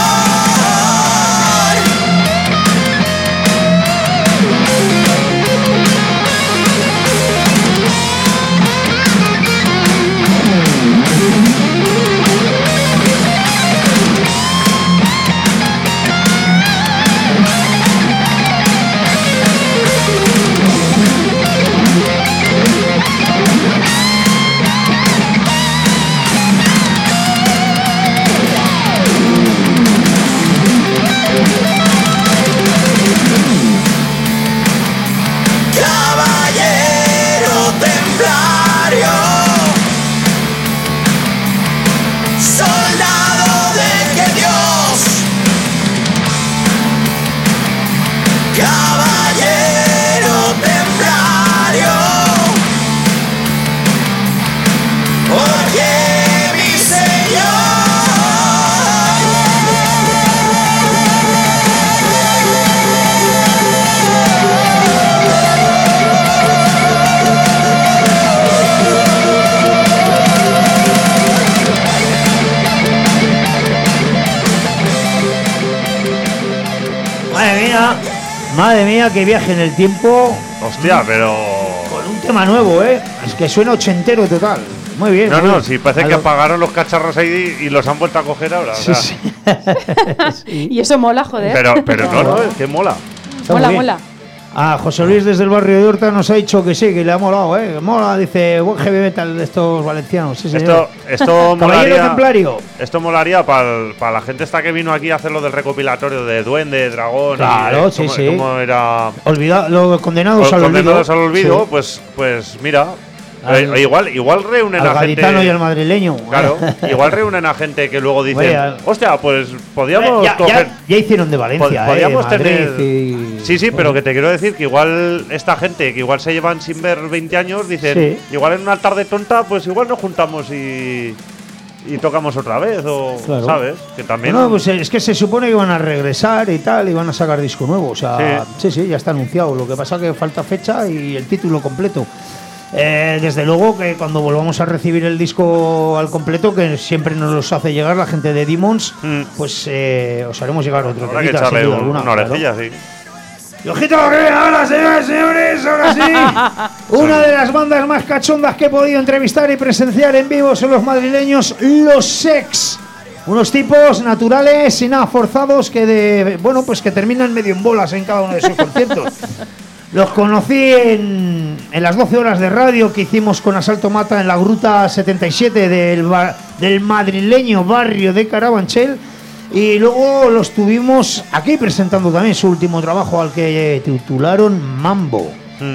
Madre mía, que viaje en el tiempo. Hostia, pero. Con un tema nuevo, ¿eh? Es que suena ochentero total. Muy bien. No, muy bien. sí, parece que apagaron los cacharros ahí y los han vuelto a coger ahora. Sí, o sea. sí. Y eso mola, joder. Pero no, es que mola. Está muy mola, bien. mola. Ah, José Luis desde el barrio de Horta nos ha dicho que sí, que le ha molado, ¿eh? Mola, dice, buen heavy metal de estos valencianos. Sí, señor. Esto Caballero molaría. templario. Esto molaría para la gente esta que vino aquí a hacer lo del recopilatorio de Duende, Dragón. Claro, y, sí, cómo, sí. cómo era. Los condenados al olvido. Condenados al olvido, Sí. pues mira. Al- igual reúnen Al a gente. gaditano y al madrileño. Claro, igual reúnen a gente que luego dicen, Vaya. hostia, pues podíamos ya, coger. ya hicieron de Valencia, Podíamos Madrid tener. y- Sí, pero que te quiero decir que igual esta gente que igual se llevan sin ver 20 años, dicen, Sí. igual en una tarde tonta, pues igual nos juntamos y tocamos otra vez, o Claro. ¿sabes? Que también. No, pues es que se supone que van a regresar y tal, y van a sacar disco nuevo. O sea, sí, ya está anunciado. Lo que pasa es que falta fecha y el título completo. Desde luego que cuando volvamos a recibir el disco al completo, que siempre nos los hace llegar la gente de Demons, pues os haremos llegar otro Habrá que temita, sin echarle duda alguna, una claro. orejilla, sí. Y ojito, ahora, señoras y señores, ahora sí. Una de las bandas más cachondas que he podido entrevistar y presenciar en vivo son los madrileños Los Sex. Unos tipos naturales y nada forzados que pues que terminan medio en bolas en cada uno de sus conciertos. Los conocí en las 12 horas de radio que hicimos con Asalto Mata en la Gruta 77 del madrileño barrio de Carabanchel. Y luego los tuvimos aquí presentando también su último trabajo, al que titularon Mambo.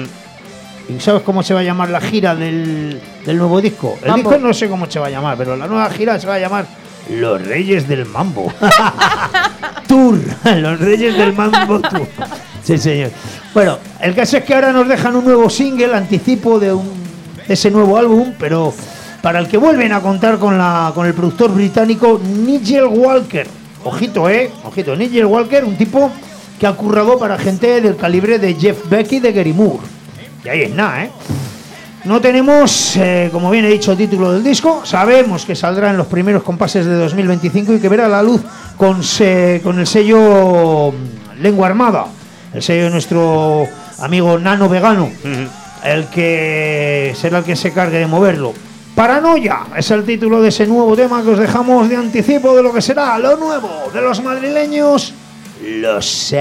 ¿Y sabes cómo se va a llamar la gira del nuevo disco? El Mambo. disco no sé cómo se va a llamar, pero la nueva gira se va a llamar Los Reyes del Mambo. Tour. Los Reyes del Mambo Tour. Sí, señor. Bueno, el caso es que ahora nos dejan un nuevo single, anticipo de ese nuevo álbum, pero para el que vuelven a contar con el productor británico Nigel Walker. Ojito, ojito, Nigel Walker, un tipo que ha currado para gente del calibre de Jeff Beck y de Gary Moore. Y ahí es nada, ¿eh? No tenemos, como bien he dicho, título del disco. Sabemos que saldrá en los primeros compases de 2025 y que verá la luz con el sello Lengua Armada, el sello de nuestro amigo Nano Vegano, el que será el que se cargue de moverlo. Paranoia es el título de ese nuevo tema que os dejamos de anticipo de lo que será lo nuevo de los madrileños Los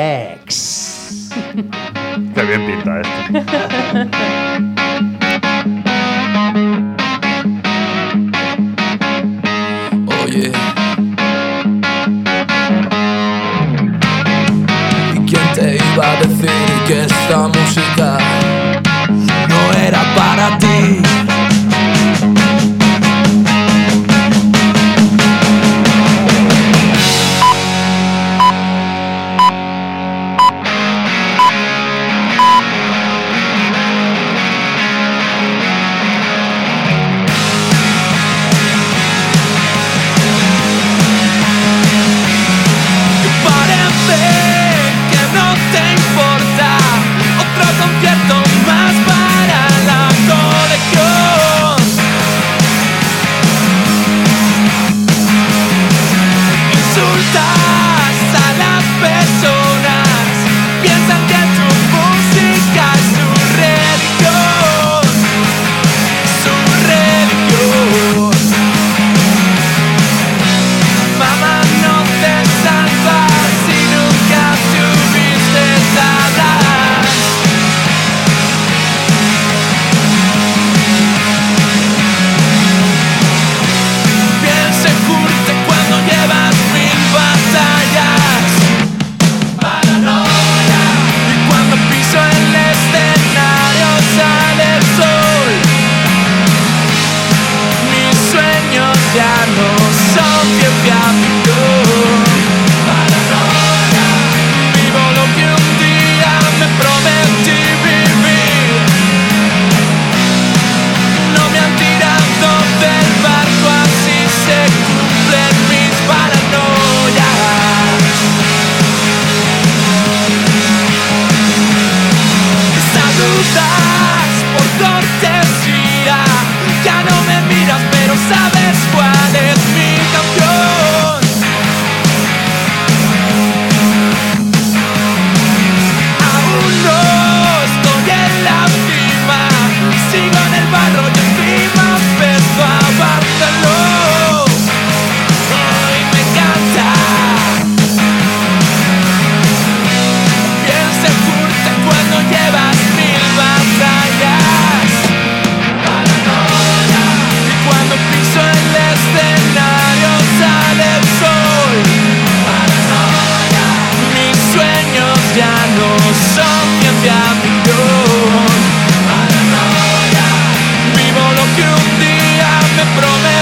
Sex. Qué bien pinta esto. Oye, ¿y quién te iba a decir que esta música no era para ti?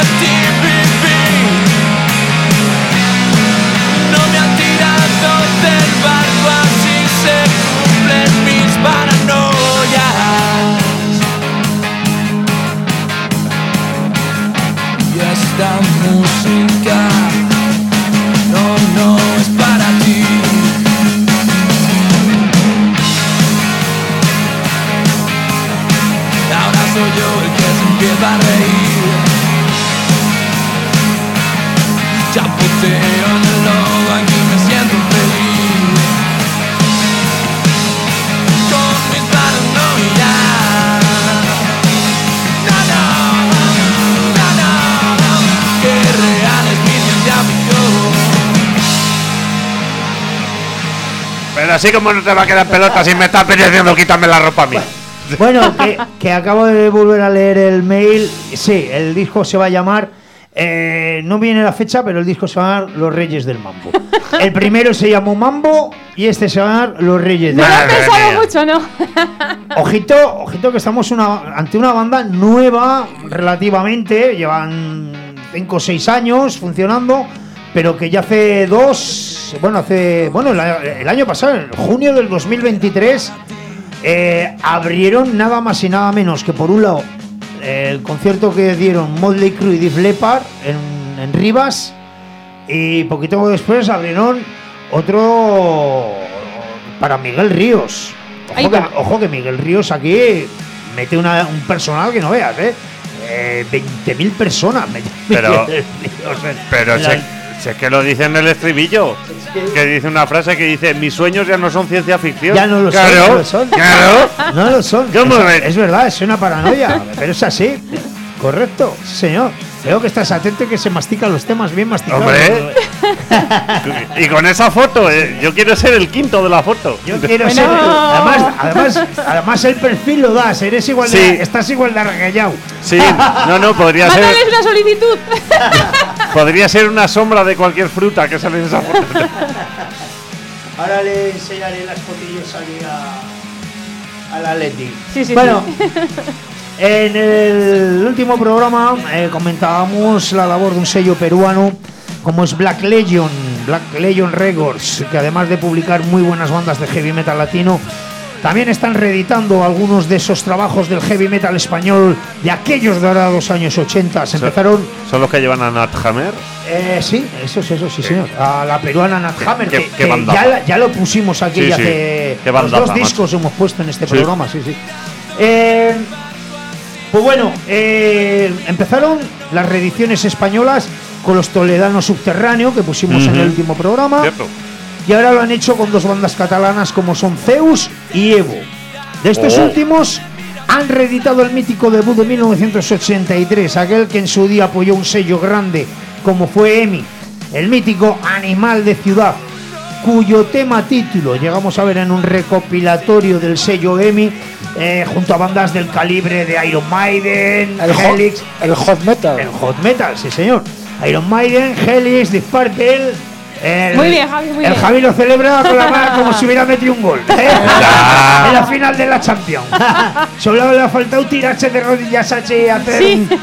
TPP. No me han tirado del barco, así se cumplen mis paranoias. Y esta música no es para ti. Ahora soy yo el que se empieza a reír. Chapoteo en el lodo, aquí me siento feliz. Con mis paranoias. No, que real es mi ciencia ficción. Pero así como no te va a quedar pelota si me estás pidiendo quítame la ropa a mí. Bueno, que acabo de volver a leer el mail. Sí, el disco se va a llamar, no viene la fecha, pero el disco se va a llamar Los Reyes del Mambo. El primero se llamó Mambo y este se va a llamar Los Reyes del No lo Mambo. he pensado mucho, ¿no? Ojito que estamos ante una banda nueva relativamente, llevan 5 o 6 años funcionando, pero que ya hace el año pasado, en junio del 2023, abrieron nada más y nada menos que, por un lado, el concierto que dieron Motley Crue y Def Leppard en Rivas, y poquito después abrieron otro para Miguel Ríos. Ojo que Miguel Ríos aquí mete un personal que no veas, 20.000 personas. Pero si es que lo dice en el estribillo, que dice una frase que dice: mis sueños ya no son ciencia ficción. Ya no lo claro, son, no lo son. Claro. No lo son. ¿Cómo Es verdad, es una paranoia, pero es así. Correcto, sí, señor. Veo que estás atento y que se mastican los temas bien masticados. Hombre. Y con esa foto, yo quiero ser el quinto de la foto. Yo quiero ser. Además el perfil lo das. Eres igual de, estás igual de arreglado. Sí, no, podría ser. Mándales una solicitud. Podría ser una sombra de cualquier fruta que sale en esa foto. Ahora le enseñaré las fotillos aquí a la Leti. Sí. Bueno. En el último programa comentábamos la labor de un sello peruano como es Black Legion Records, que además de publicar muy buenas bandas de heavy metal latino, también están reeditando algunos de esos trabajos del heavy metal español de aquellos dorados años 80. Se empezaron. ¿Son los que llevan a Nat Hammer? Sí, eso, sí, señor. A la peruana Nat Hammer, que ya lo pusimos aquí hace los 2 discos hemos puesto en este programa, sí. Pues bueno, empezaron las reediciones españolas con los Toledanos Subterráneo, que pusimos en el último programa. Cierto. Y ahora lo han hecho con 2 bandas catalanas como son Zeus y Evo. De estos últimos han reeditado el mítico debut de 1983, aquel que en su día apoyó un sello grande como fue EMI, el mítico Animal de Ciudad, cuyo tema título llegamos a ver en un recopilatorio del sello EMI, junto a bandas del calibre de Iron Maiden, Helix. El Hot Metal. El Hot Metal, sí señor. Iron Maiden, Helix, Deep Purple. Muy bien, Javi, muy bien. El Javi lo celebra con la mano como si hubiera metido un gol, en la final de la Champions. Solo le ha faltado tirarse de rodillas y hacer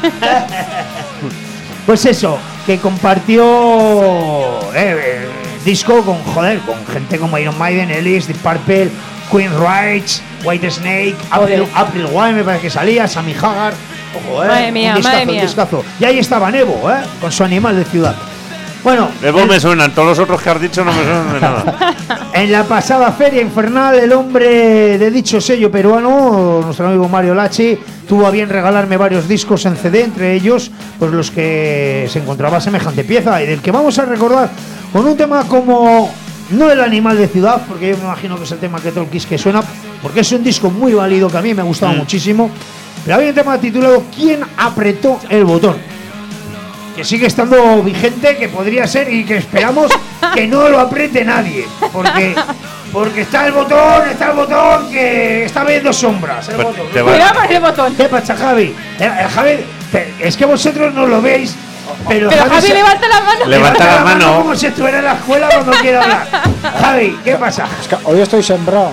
pues eso, que compartió disco con gente como Iron Maiden, Ellis, Deep Purple, Queen Rage, White Snake, April Wine me parece que salía, Sammy Hagar. Ojo, madre mía. Un discazo. Y ahí estaba Evo, con su Animal de Ciudad. Bueno, Evo me suenan, todos los otros que has dicho no me suenan de nada. En la pasada Feria Infernal, el hombre de dicho sello peruano, nuestro amigo Mario Lachi, tuvo a bien regalarme varios discos en CD, entre ellos pues los que se encontraba semejante pieza, y del que vamos a recordar con un tema como no El Animal de Ciudad, porque yo me imagino que es el tema que todo el que suena, porque es un disco muy válido que a mí me ha gustado muchísimo, pero había un tema titulado ¿Quién apretó el botón?, que sigue estando vigente, que podría ser y que esperamos que no lo apriete nadie, porque está el botón que está viendo sombras. El botón. Cuidado con el botón. ¿Qué pasa, Javi? El Javi, es que vosotros no lo veis, pero Javi levanta la mano. Levanta la mano como si estuviera en la escuela cuando quiere hablar. Javi, ¿qué pasa? Es que hoy estoy sembrado.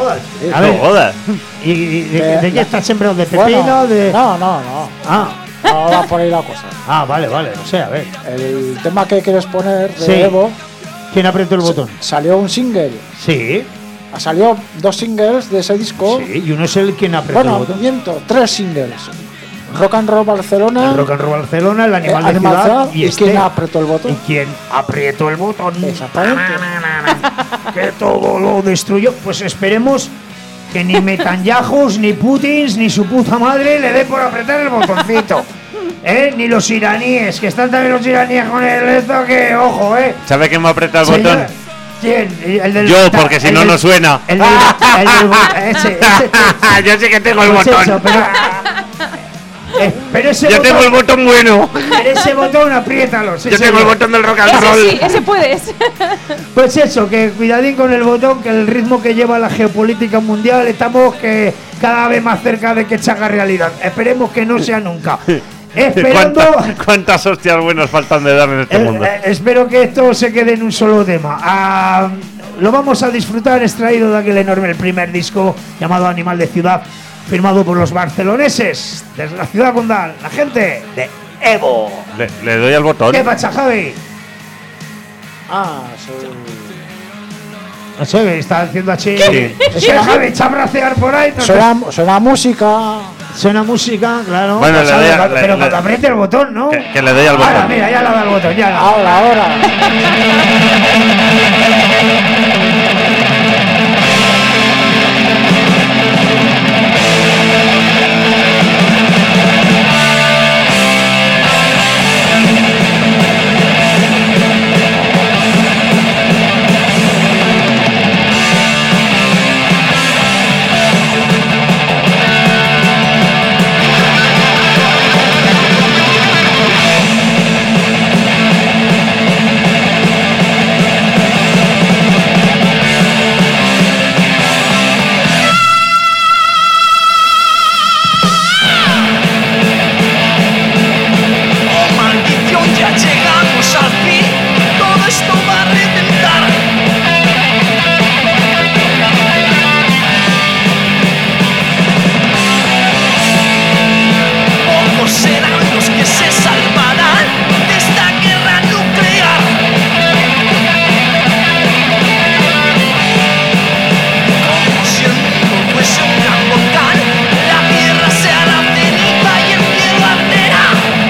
A ver, jodas. ¿Y de qué estás sembrado? ¿De pepino? Bueno, de no. Ah, No va por ahí la cosa. Ah, vale, no sé, a ver. El tema que quieres poner de Sí. Evo, ¿Quién apretó el botón? salió un single. Sí, Salió 2 singles de ese disco. sí, y uno es el quien apretó el Bueno, botón. miento, 3 singles. Rock and Roll Barcelona, El Rock and Roll Barcelona, el Animal de Animal Ciudad Ciudad, y este. quién apretó el botón. ¿Y quién apretó el botón? Exactamente. Que todo lo destruyó. Pues esperemos que ni Netanyahu, ni Putin, ni su puta madre le dé por apretar el botoncito. Ni los iraníes, que están también los iraníes con el esto que, ojo, ¿Sabe quién me aprieta el Señor, botón? ¿Quién? El del, Yo, porque si el no, del- no suena. El del, ese, Yo sí que tengo el pues botón. eso, pero ese Yo botón, tengo el botón bueno. pero ese botón apriétalo. sí, Yo tengo el señor. botón del rock and Ese roll. sí, ese puedes. Pues eso, que cuidadín con el botón, que el ritmo que lleva la geopolítica mundial estamos que cada vez más cerca de que se haga realidad. Esperemos que no sea nunca. Esperando, ¿Cuántas hostias buenas faltan de dar en este mundo? espero que esto se quede en un solo tema. Lo vamos a disfrutar extraído de aquel enorme, el primer disco llamado Animal de Ciudad, firmado por los barceloneses desde la ciudad condal, la gente de Evo. Le doy al botón. ¿Qué pasa, Javi? Sí. No sé, está haciendo así. Sí. Es que Javi echa a bracear por ahí. Suena música. Suena música, claro. Bueno, pasado, le doy a- pero le- cuando apriete el botón, ¿no? Que le doy al Ahora, botón. mira, ya le ha dado el botón, ya. Ahora. Oh maldición, ya llegamos al fin. Todo esto va a reventar. Pocos serán los que se salvarán de esta guerra nuclear. Como si el mundo fuese un gran volcán, la tierra se hará ceniza y el cielo arderá.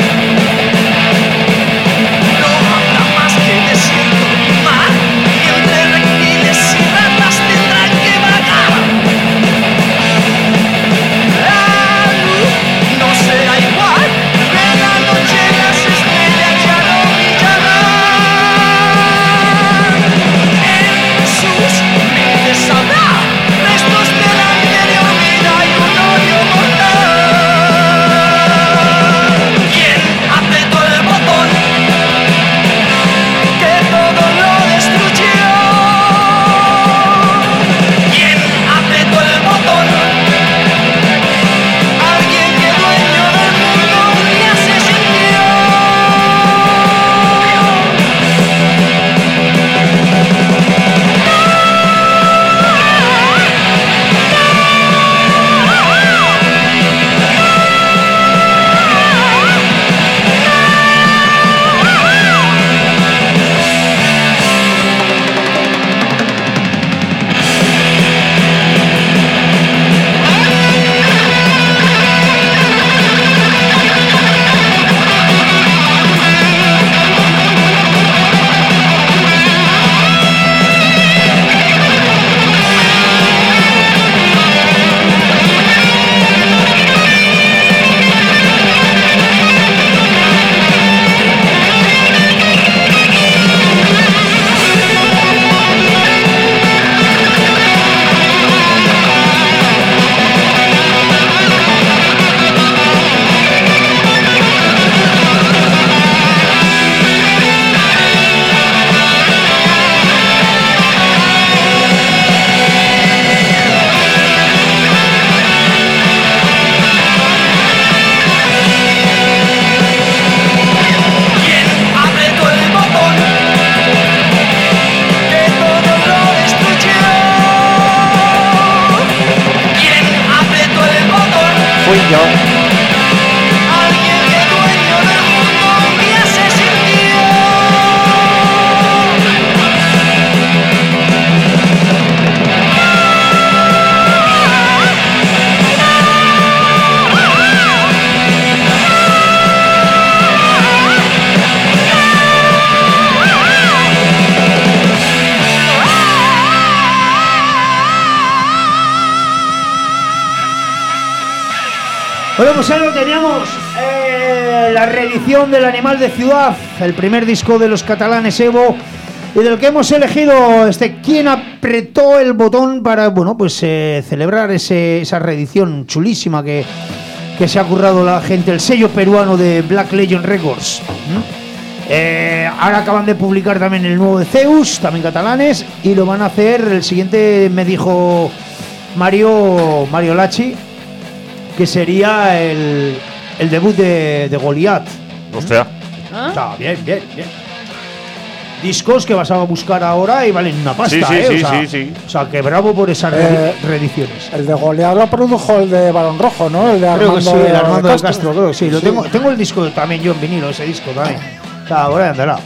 No habrá más que desierto y mar, y entre reptiles y ratas tendrán que vagar. La luz no será igual, de la noche las estrellas ya no brillarán. En sus mentes habrá restos de la anterior vida y un odio mortal. ¿Quién apretó el botón que todo lo destruyó? ¿Quién apretó el botón? Alguien que dueño del mundo ya se sintió. ¿Quién apretó el botón que todo lo destruyó? ¿Quién apretó el botón? Fui yo. Alguien que Bueno, pues ahí lo teníamos. La reedición del Animal de Ciudad, el primer disco de los catalanes Evo, y del que hemos elegido quién apretó el botón para, bueno, pues celebrar esa reedición chulísima que se ha currado la gente, el sello peruano de Black Legend Records. Ahora acaban de publicar también el nuevo de Zeus, también catalanes, y lo van a hacer el siguiente, me dijo Mario Lachi, que sería el debut de Goliath. Hostia. Está bien. Discos que vas a buscar ahora y valen una pasta, Sí. O sea, que bravo por esas reediciones. El de Goliath lo produjo el de Balón Rojo, ¿no? El de Creo que sí, Armando el Armando de Castro, creo que sí. Sí. Tengo el disco también yo en vinilo, ese disco también. O sea, ahora andará.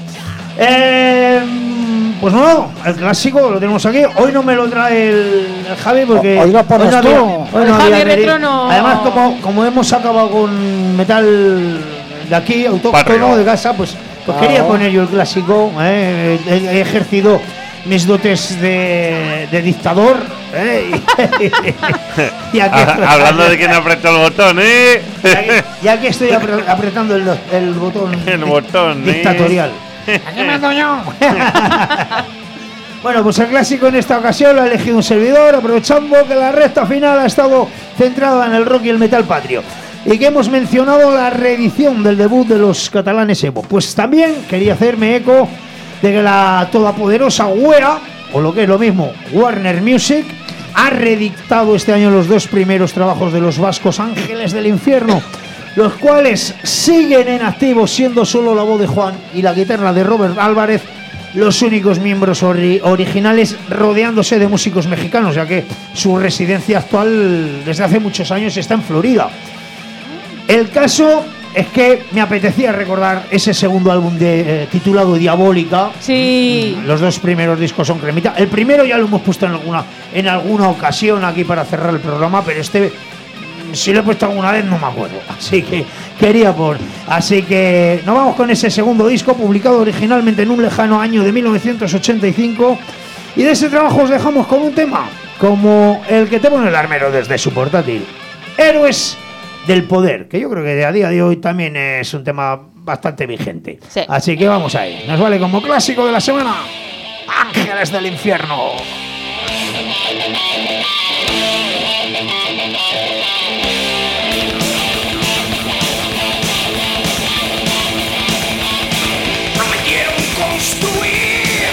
Pues no, el clásico lo tenemos aquí. Hoy no me lo trae el Javi porque Hoy lo pones no tú. El había Javi reedi- Retro no. Además, como hemos acabado con metal de aquí, autóctono Patrio. de casa, pues quería poner yo el clásico. He ejercido mis dotes de dictador. Y aquí Hablando de quién apretó el botón, y aquí estoy apretando el botón, El botón, dictatorial. Aquí mando yo. Bueno, pues el clásico en esta ocasión lo ha elegido un servidor, aprovechando que la recta final ha estado centrada en el rock y el metal patrio, y que hemos mencionado la reedición del debut de los catalanes Evo. Pues también quería hacerme eco de que la todopoderosa WEA, o lo que es lo mismo, Warner Music, ha reeditado este año los dos primeros trabajos de los vascos Ángeles del Infierno, los cuales siguen en activo, siendo solo la voz de Juan y la guitarra de Robert Álvarez los únicos miembros originales, rodeándose de músicos mexicanos, ya que su residencia actual desde hace muchos años está en Florida. El caso es que me apetecía recordar ese segundo álbum titulado Diabólica. Sí. Los dos primeros discos son cremita. El primero ya lo hemos puesto en alguna ocasión aquí para cerrar el programa, pero si lo he puesto alguna vez no me acuerdo. Así que Así que nos vamos con ese segundo disco, publicado originalmente en un lejano año de 1985. Y de ese trabajo os dejamos con un tema como el que te pone el armero desde su portátil: Héroes del Poder, que yo creo que a día de hoy también es un tema bastante vigente. Sí. Así que vamos ahí. Nos vale como clásico de la semana: Ángeles del Infierno. Prometieron construir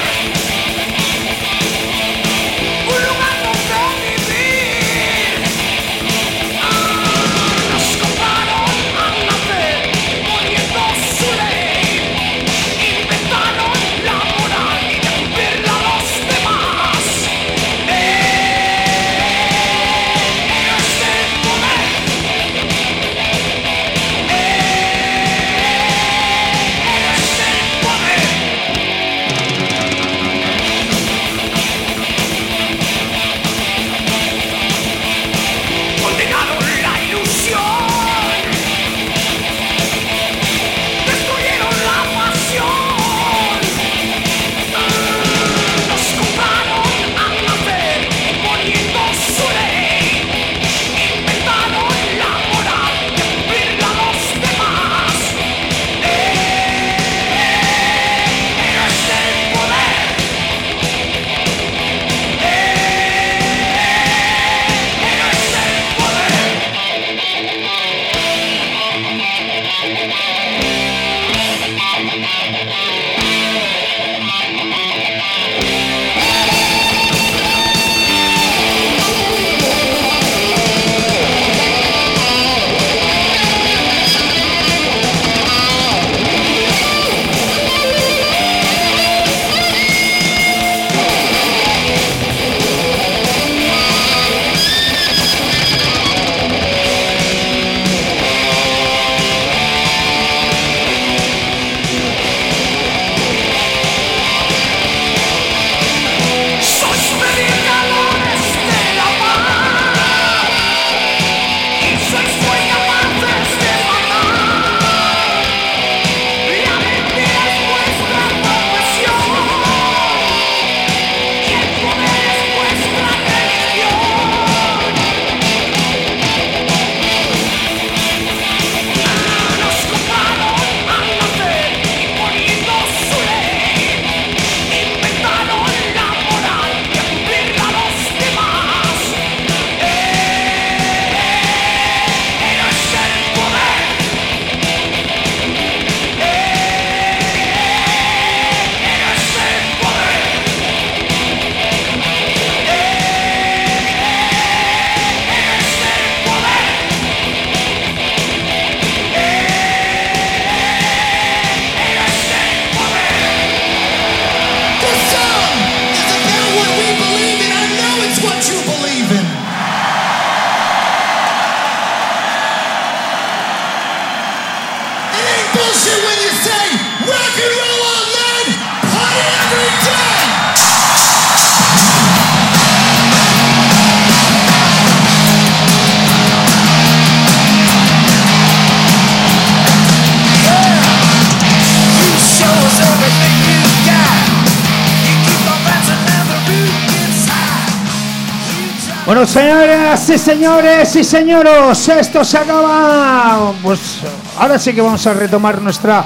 un lugar donde vivir. Nos compraron a nacer poniendo su ley. Inventaron la moral y de cumplirla a los demás. Héroes del poder. bullshit when you say rock and roll all night, party every day. You show us everything you got. You keep on dancing and the roof gets high. Bueno, señoras y señores y señoros, esto se acaba. Pues ahora sí que vamos a retomar nuestra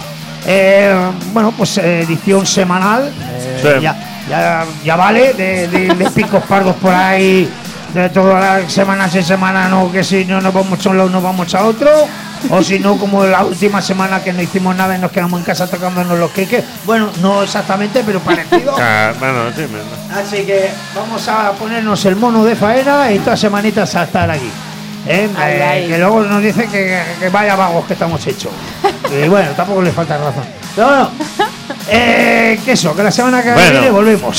edición semanal. Sí. Ya vale de picos pardos por ahí, de todas las semanas en semana, no, que si no nos vamos a un lado, nos vamos a otro, o si no, como la última semana que no hicimos nada y nos quedamos en casa tocándonos los queques. Bueno, no exactamente, pero parecido. Bueno, sí, Así que vamos a ponernos el mono de faena y todas semanitas a estar aquí. Que luego nos dicen que vaya vagos que estamos hechos. Y bueno, tampoco les falta razón. Pero bueno, que eso, que la semana que viene volvemos.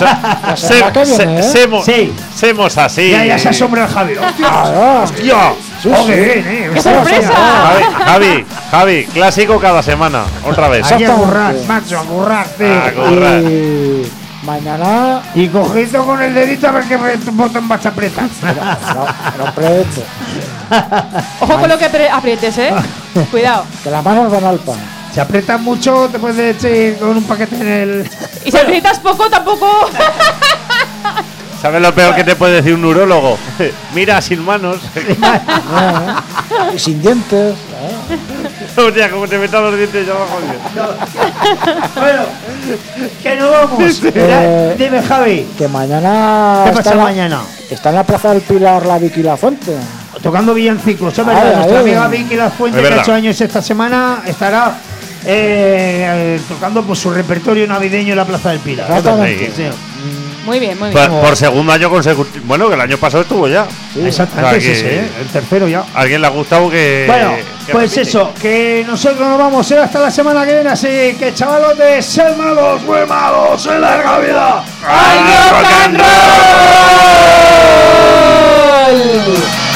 Semos así. Ya se asombra el Javi. ¡Hostia! ¡Qué sorpresa! Javi, clásico cada semana, otra vez. Hay que currar, macho, a currar, tío. Y mañana. Y cogito con el dedito a ver qué botón vas a apretar. No aprieto. Ojo con lo que aprietes, Cuidado. Que las manos van al pan. Si aprietas mucho, te puedes echar con un paquete en el. Y si aprietas poco, tampoco. ¿Sabes lo peor que te puede decir un urólogo? Mira, sin manos. Y sin dientes. O sea, como te metan los dientes, ya va jodido. Bueno, que nos vamos. Dime, Javi. Que mañana. ¿Qué pasa mañana? Está en la Plaza del Pilar la Vicky Lafuente. Tocando villancicos, es verdad. Nuestra amiga Vicky Lafuente, que ha hecho años esta semana, estará tocando por su repertorio navideño en la Plaza del Pilar. Exactamente. Sí. Muy bien, muy bien. Por segundo año consecutivo. Bueno, que el año pasado estuvo ya. Sí, exactamente, o sea, sí, el tercero ya. ¿A alguien le ha gustado que.? Bueno, que pues repite? eso, que nosotros nos vamos a ir hasta la semana que viene, así que chavalotes, ser malos, muy malos, en larga vida. ¡Ay, rock and roll!